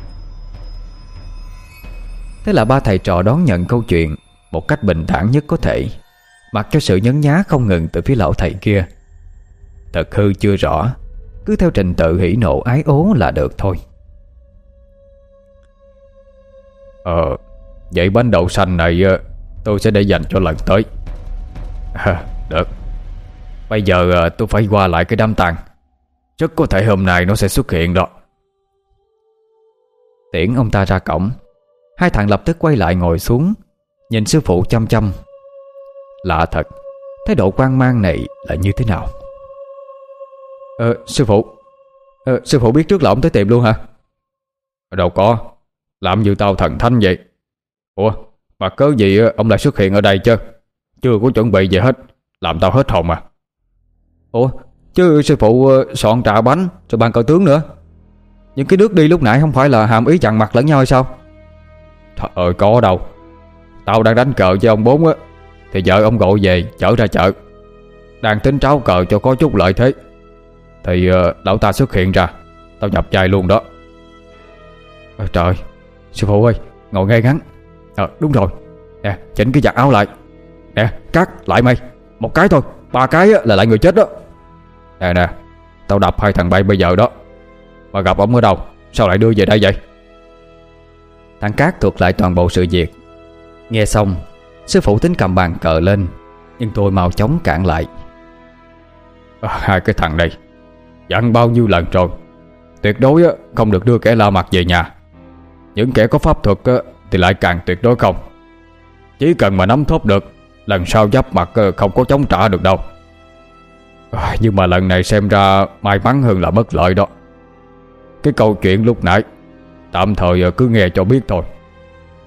Thế là ba thầy trò đón nhận câu chuyện một cách bình thản nhất có thể, mặc cho sự nhấn nhá không ngừng từ phía lão thầy kia. Thật hư chưa rõ, cứ theo trình tự hỉ nộ ái ố là được thôi. Ờ vậy bánh đậu xanh này uh, tôi sẽ để dành cho lần tới. À, được. Bây giờ uh, tôi phải qua lại cái đám tang. Rất có thể hôm nay nó sẽ xuất hiện đó. Tiễn ông ta ra cổng, hai thằng lập tức quay lại ngồi xuống, nhìn sư phụ chăm chăm. Lạ thật, thái độ quan mang này là như thế nào? Ờ sư phụ ờ, Sư phụ biết trước là ông tới tìm luôn hả? Đâu có, làm như tao thần thánh vậy. Ủa mà cớ gì ông lại xuất hiện ở đây chứ? Chưa có chuẩn bị gì hết, làm tao hết hồn à. Ủa chứ sư phụ soạn trà bánh rồi bàn cờ tướng nữa. Những cái nước đi lúc nãy không phải là hàm ý chặn mặt lẫn nhau hay sao? Trời ơi có đâu. Tao đang đánh cờ với ông bốn á, thì vợ ông gọi về chở ra chợ. Đang tính tráo cờ cho có chút lợi thế, thì uh, lão ta xuất hiện ra, tao nhập vai luôn đó. à, Trời, sư phụ ơi, ngồi ngay ngắn. Ờ đúng rồi. Nè chỉnh cái giặt áo lại. Nè cắt lại mày. Một cái thôi, ba cái là lại người chết đó. Nè nè, tao đập hai thằng bay bây giờ đó. Mà gặp ông ở đâu, sao lại đưa về đây vậy? Thằng Cát thuật lại toàn bộ sự việc. Nghe xong, sư phụ tính cầm bàn cờ lên, nhưng tôi mau chóng cản lại. à, Hai cái thằng này dặn bao nhiêu lần rồi, tuyệt đối không được đưa kẻ lạ mặt về nhà. Những kẻ có pháp thuật thì lại càng tuyệt đối không. Chỉ cần mà nắm thóp được, lần sau giáp mặt không có chống trả được đâu. à, Nhưng mà lần này xem ra may mắn hơn là bất lợi đó. Cái câu chuyện lúc nãy tạm thời cứ nghe cho biết thôi.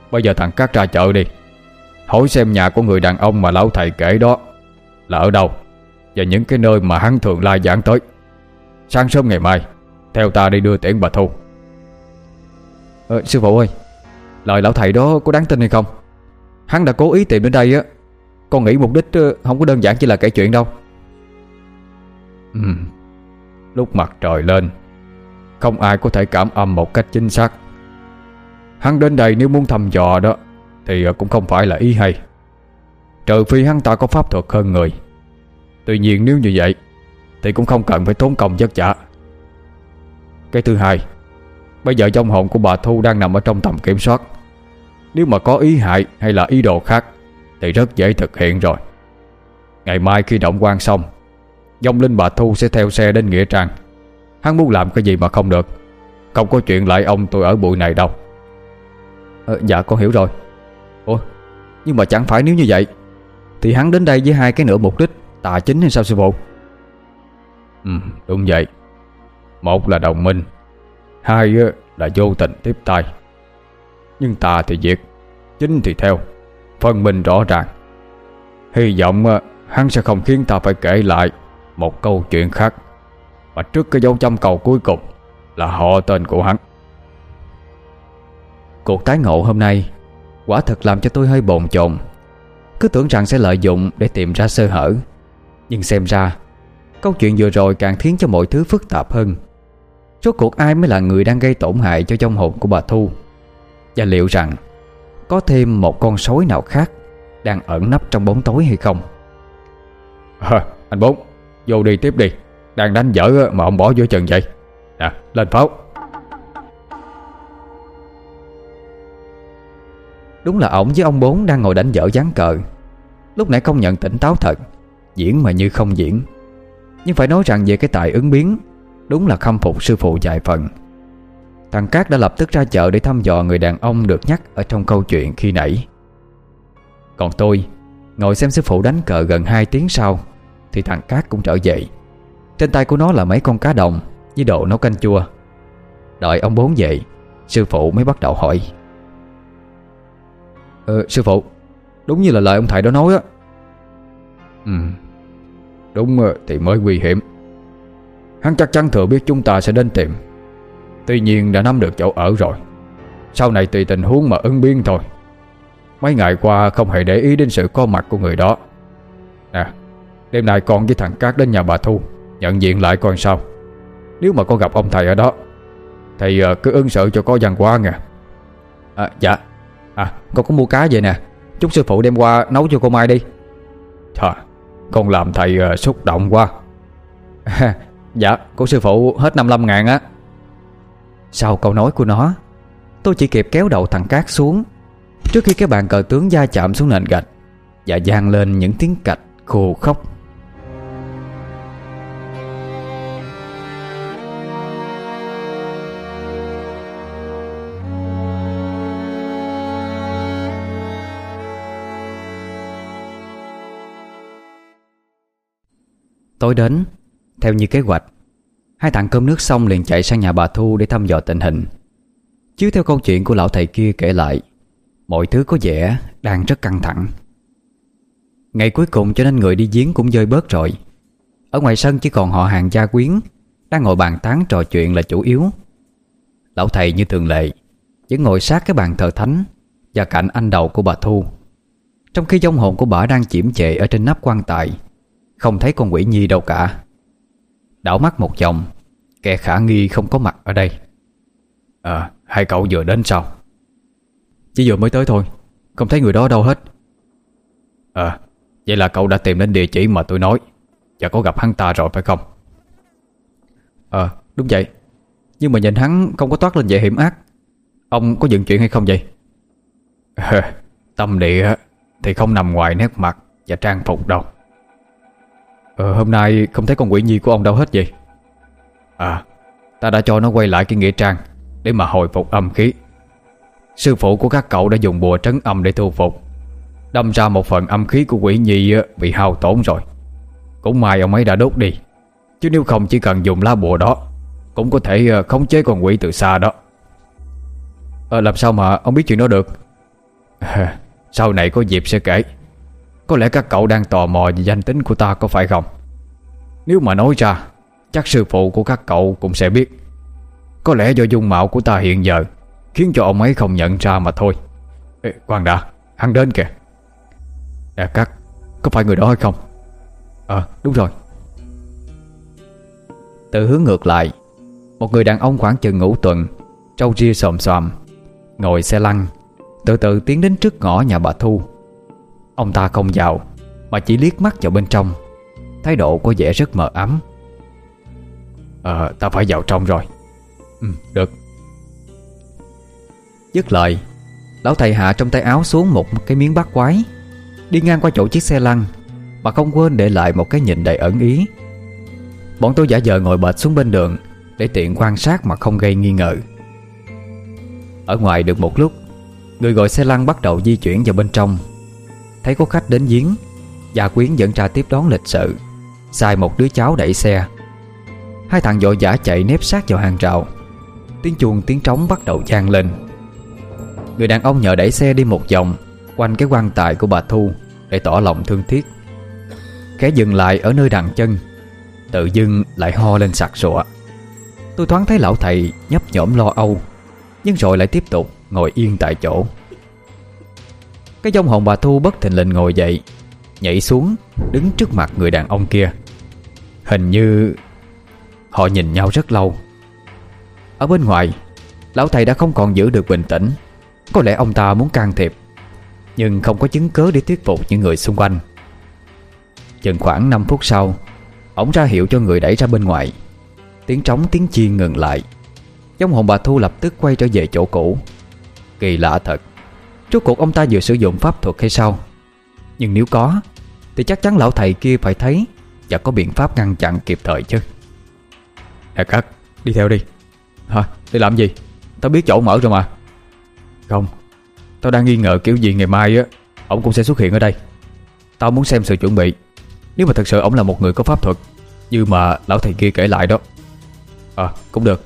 Bây giờ thằng Cát ra chợ đi, hỏi xem nhà của người đàn ông mà lão thầy kể đó là ở đâu, và những cái nơi mà hắn thường lai vãng tới. Sáng sớm ngày mai theo ta đi đưa tiễn bà Thu. ờ, Sư phụ ơi, lời lão thầy đó có đáng tin hay không? Hắn đã cố ý tìm đến đây á, con nghĩ mục đích không có đơn giản chỉ là kể chuyện đâu. ừ. Lúc mặt trời lên, không ai có thể cảm âm một cách chính xác. Hắn đến đây nếu muốn thăm dò đó thì cũng không phải là ý hay, trừ phi hắn ta có pháp thuật hơn người. Tuy nhiên nếu như vậy thì cũng không cần phải tốn công vất vả. Cái thứ hai, bây giờ vong hồn của bà Thu đang nằm ở trong tầm kiểm soát. Nếu mà có ý hại hay là ý đồ khác thì rất dễ thực hiện rồi. Ngày mai khi động quan xong, vong linh bà Thu sẽ theo xe đến Nghĩa Trang. Hắn muốn làm cái gì mà không được. Không có chuyện lại ông tôi ở bụi này đâu. ờ, Dạ con hiểu rồi. Ủa, nhưng mà chẳng phải nếu như vậy thì hắn đến đây với hai cái nửa mục đích tà chính hay sao sư phụ? Ừ, đúng vậy. Một là đồng minh, hai là vô tình tiếp tay. Nhưng tà thì diệt, chính thì theo, phân minh rõ ràng. Hy vọng hắn sẽ không khiến ta phải kể lại một câu chuyện khác, mà trước cái dấu chấm câu cuối cùng là họ tên của hắn. Cuộc tái ngộ hôm nay quả thật làm cho tôi hơi bồn chồn. Cứ tưởng rằng sẽ lợi dụng để tìm ra sơ hở, nhưng xem ra câu chuyện vừa rồi càng khiến cho mọi thứ phức tạp hơn. Rốt cuộc ai mới là người đang gây tổn hại cho vong hồn của bà Thu? Và liệu rằng có thêm một con sói nào khác đang ẩn nấp trong bóng tối hay không? à, Anh Bốn, vô đi tiếp đi. Đang đánh dở mà ông bỏ giữa chừng vậy. Nè, lên pháo. Đúng là ổng với ông Bốn đang ngồi đánh dở ván cờ. Lúc nãy công nhận tỉnh táo thật, diễn mà như không diễn. Nhưng phải nói rằng về cái tài ứng biến, đúng là khâm phục sư phụ vài phần. Thằng Cát đã lập tức ra chợ để thăm dò người đàn ông được nhắc ở trong câu chuyện khi nãy. Còn tôi ngồi xem sư phụ đánh cờ gần hai tiếng sau thì thằng Cát cũng trở về. Trên tay của nó là mấy con cá đồng với đồ nấu canh chua. Đợi ông Bốn về, sư phụ mới bắt đầu hỏi. Ờ, sư phụ, đúng như là lời ông thầy đó nói á. Ừ, đúng thì mới nguy hiểm. Hắn chắc chắn thừa biết chúng ta sẽ đến tìm. Tuy nhiên đã nắm được chỗ ở rồi. Sau này tùy tình huống mà ứng biến thôi. Mấy ngày qua không hề để ý đến sự có mặt của người đó. Nè, đêm nay con với thằng Cát đến nhà bà Thu nhận diện lại coi sao. Nếu mà có gặp ông thầy ở đó thì cứ ứng xử cho có văn hóa nha. À, dạ. À, con có mua cá về nè, chúc sư phụ đem qua nấu cho cô Mai đi. Trời, con làm thầy uh, xúc động quá. Dạ, của sư phụ hết năm mươi lăm ngàn á. Sau câu nói của nó, tôi chỉ kịp kéo đầu thằng Cát xuống trước khi cái bàn cờ tướng va chạm xuống nền gạch và vang lên những tiếng cạch khô khóc. Tối đến, theo như kế hoạch, hai thằng cơm nước xong liền chạy sang nhà bà Thu để thăm dò tình hình. Chiếu theo câu chuyện của lão thầy kia kể lại, mọi thứ có vẻ đang rất căng thẳng. Ngày cuối cùng cho nên người đi giếng cũng dơi bớt rồi. Ở ngoài sân chỉ còn họ hàng gia quyến đang ngồi bàn tán trò chuyện là chủ yếu. Lão thầy như thường lệ vẫn ngồi sát cái bàn thờ thánh và cạnh anh đầu của bà Thu, trong khi vong hồn của bà đang chiếm chệ ở trên nắp quan tài, không thấy con quỷ nhi đâu cả. Đảo mắt một vòng, kẻ khả nghi không có mặt ở đây. À, hai cậu vừa đến sao? Chỉ vừa mới tới thôi, không thấy người đó đâu hết. À, vậy là cậu đã tìm đến địa chỉ mà tôi nói và có gặp hắn ta rồi phải không? Ờ, à, đúng vậy. Nhưng mà nhìn hắn không có toát lên vẻ hiểm ác. Ông có dựng chuyện hay không vậy? Tâm địa thì không nằm ngoài nét mặt và trang phục đâu. Ờ, hôm nay không thấy con quỷ nhi của ông đâu hết vậy? À, ta đã cho nó quay lại cái nghĩa trang để mà hồi phục âm khí. Sư phụ của các cậu đã dùng bùa trấn âm để thu phục, đâm ra một phần âm khí của quỷ nhi bị hao tổn rồi. Cũng may ông ấy đã đốt đi, chứ nếu không chỉ cần dùng lá bùa đó cũng có thể khống chế con quỷ từ xa đó. Ờ, làm sao mà ông biết chuyện đó được? Sau này có dịp sẽ kể. Có lẽ các cậu đang tò mò về danh tính của ta có phải không? Nếu mà nói ra, chắc sư phụ của các cậu cũng sẽ biết. Có lẽ do dung mạo của ta hiện giờ khiến cho ông ấy không nhận ra mà thôi. Ê, khoan đã, hắn đến kìa. Nè Cát, có phải người đó hay không? Ờ, đúng rồi. Từ hướng ngược lại, một người đàn ông khoảng chừng ngũ tuần, trâu ria xồm xoàm, ngồi xe lăn, từ từ tiến đến trước ngõ nhà bà Thu. Ông ta không vào, mà chỉ liếc mắt vào bên trong. Thái độ có vẻ rất mờ ám. Ờ, ta phải vào trong rồi. Ừ, được. Dứt lời, lão thầy hạ trong tay áo xuống một cái miếng bát quái, đi ngang qua chỗ chiếc xe lăn, mà không quên để lại một cái nhìn đầy ẩn ý. Bọn tôi giả vờ ngồi bệt xuống bên đường để tiện quan sát mà không gây nghi ngờ. Ở ngoài được một lúc, người gọi xe lăn bắt đầu di chuyển vào bên trong. Thấy có khách đến giếng, Gia Quyến dẫn ra tiếp đón lịch sự, sai một đứa cháu đẩy xe. Hai thằng vội vã chạy nép sát vào hàng rào. Tiếng chuông tiếng trống bắt đầu vang lên. Người đàn ông nhờ đẩy xe đi một vòng quanh cái quan tài của bà Thu để tỏ lòng thương tiếc. Khẽ dừng lại ở nơi đằng chân, tự dưng lại ho lên sặc sụa. Tôi thoáng thấy lão thầy nhấp nhổm lo âu, nhưng rồi lại tiếp tục ngồi yên tại chỗ. Cái vong hồn bà Thu bất thình lình ngồi dậy, nhảy xuống đứng trước mặt người đàn ông kia. Hình như họ nhìn nhau rất lâu. Ở bên ngoài, lão thầy đã không còn giữ được bình tĩnh. Có lẽ ông ta muốn can thiệp, nhưng không có chứng cớ để thuyết phục những người xung quanh. Chừng khoảng năm phút sau, ổng ra hiệu cho người đẩy ra bên ngoài. Tiếng trống tiếng chiên ngừng lại. Vong hồn bà Thu lập tức quay trở về chỗ cũ. Kỳ lạ thật, rốt cuộc ông ta vừa sử dụng pháp thuật hay sao? Nhưng nếu có thì chắc chắn lão thầy kia phải thấy và có biện pháp ngăn chặn kịp thời chứ. Nè Cát, đi theo đi. Hả? Để làm gì? Tao biết chỗ mở rồi mà. Không, tao đang nghi ngờ kiểu gì ngày mai á ổng cũng sẽ xuất hiện ở đây. Tao muốn xem sự chuẩn bị. Nếu mà thật sự ổng là một người có pháp thuật như mà lão thầy kia kể lại đó. À, cũng được.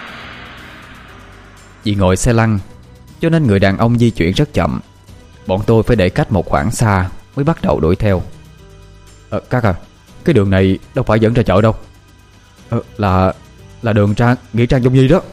Vì ngồi xe lăn cho nên người đàn ông di chuyển rất chậm. Bọn tôi phải để cách một khoảng xa mới bắt đầu đuổi theo. à, Cát à, cái đường này đâu phải dẫn ra chợ đâu. à, Là Là đường ra Nghĩa Trang Dung Nhi đó.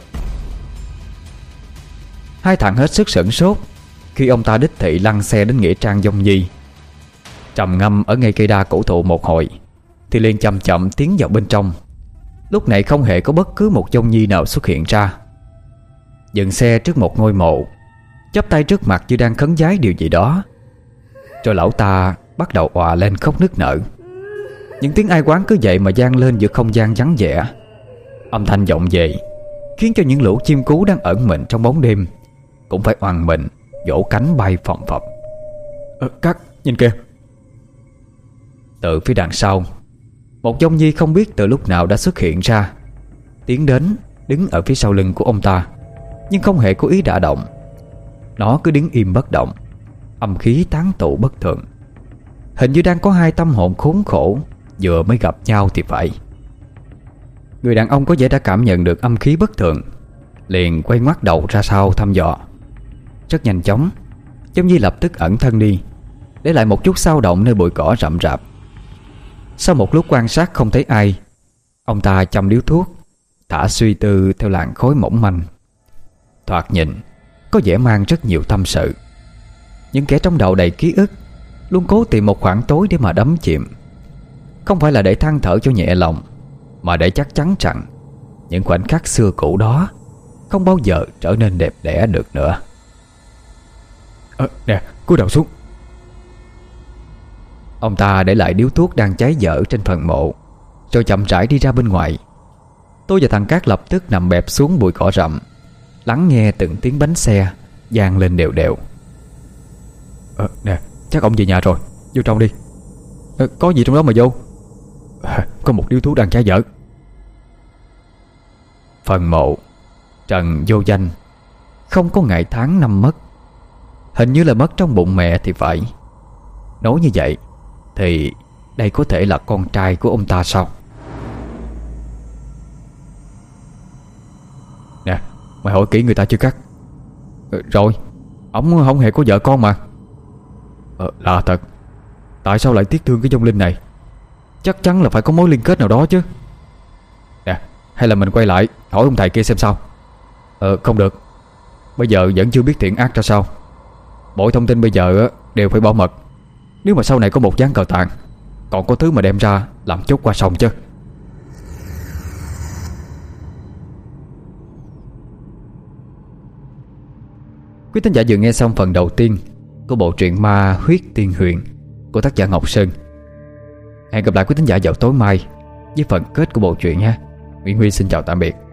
Hai thằng hết sức sửng sốt khi ông ta đích thị lăn xe đến Nghĩa Trang Dung Nhi. Trầm ngâm ở ngay cây đa cổ thụ một hồi thì liền chậm chậm tiến vào bên trong. Lúc này không hề có bất cứ một Dung Nhi nào xuất hiện ra. Dừng xe trước một ngôi mộ, chắp tay trước mặt như đang khấn vái điều gì đó. Rồi lão ta bắt đầu òa lên khóc nức nở. Những tiếng ai oán cứ vậy mà vang lên giữa không gian vắng vẻ. Âm thanh vọng về khiến cho những lũ chim cú đang ẩn mình trong bóng đêm cũng phải oằn mình vỗ cánh bay phồng phập. à, Cát, nhìn kìa. Từ phía đằng sau, một Dung Nhi không biết từ lúc nào đã xuất hiện ra, tiến đến đứng ở phía sau lưng của ông ta, nhưng không hề có ý đả động. Nó cứ đứng im bất động, âm khí tán tụ bất thường. Hình như đang có hai tâm hồn khốn khổ vừa mới gặp nhau thì phải. Người đàn ông có vẻ đã cảm nhận được âm khí bất thường, liền quay ngoắt đầu ra sau thăm dò. Rất nhanh chóng, Dung Nhi lập tức ẩn thân đi, để lại một chút xao động nơi bụi cỏ rậm rạp. Sau một lúc quan sát không thấy ai, ông ta châm điếu thuốc, thả suy tư theo làn khói mỏng manh. Thoạt nhìn có vẻ mang rất nhiều tâm sự. Những kẻ trong đầu đầy ký ức luôn cố tìm một khoảng tối để mà đắm chìm. Không phải là để than thở cho nhẹ lòng, mà để chắc chắn rằng những khoảnh khắc xưa cũ đó không bao giờ trở nên đẹp đẽ được nữa. à, Nè, cúi đầu xuống. Ông ta để lại điếu thuốc đang cháy dở trên phần mộ, rồi chậm rãi đi ra bên ngoài. Tôi và thằng Cát lập tức nằm bẹp xuống bụi cỏ rậm, lắng nghe từng tiếng bánh xe vang lên đều đều. à, Nè, chắc ông về nhà rồi. Vô trong đi. à, Có gì trong đó mà vô? à, Có một điếu thuốc đang cháy dở. Phần mộ Trần vô danh, không có ngày tháng năm mất. Hình như là mất trong bụng mẹ thì phải. Nói như vậy thì đây có thể là con trai của ông ta sao? Nè, mày hỏi kỹ người ta chưa Cát? ừ, Rồi, Ông không hề có vợ con mà. Ờ, lạ thật. Tại sao lại tiếc thương cái vong linh này? Chắc chắn là phải có mối liên kết nào đó chứ. Nè, hay là mình quay lại hỏi ông thầy kia xem sao. Ờ, không được. Bây giờ vẫn chưa biết thiện ác ra sao. Mọi thông tin bây giờ đều phải bảo mật. Nếu mà sau này có một ván cờ tàn, còn có thứ mà đem ra làm chốt qua sông chứ. Quý thính giả vừa nghe xong phần đầu tiên của bộ truyện ma Huyết Tiên Huyền của tác giả Ngọc Sơn. Hẹn gặp lại quý thính giả vào tối mai với phần kết của bộ truyện nha. Nguyễn Huy xin chào tạm biệt.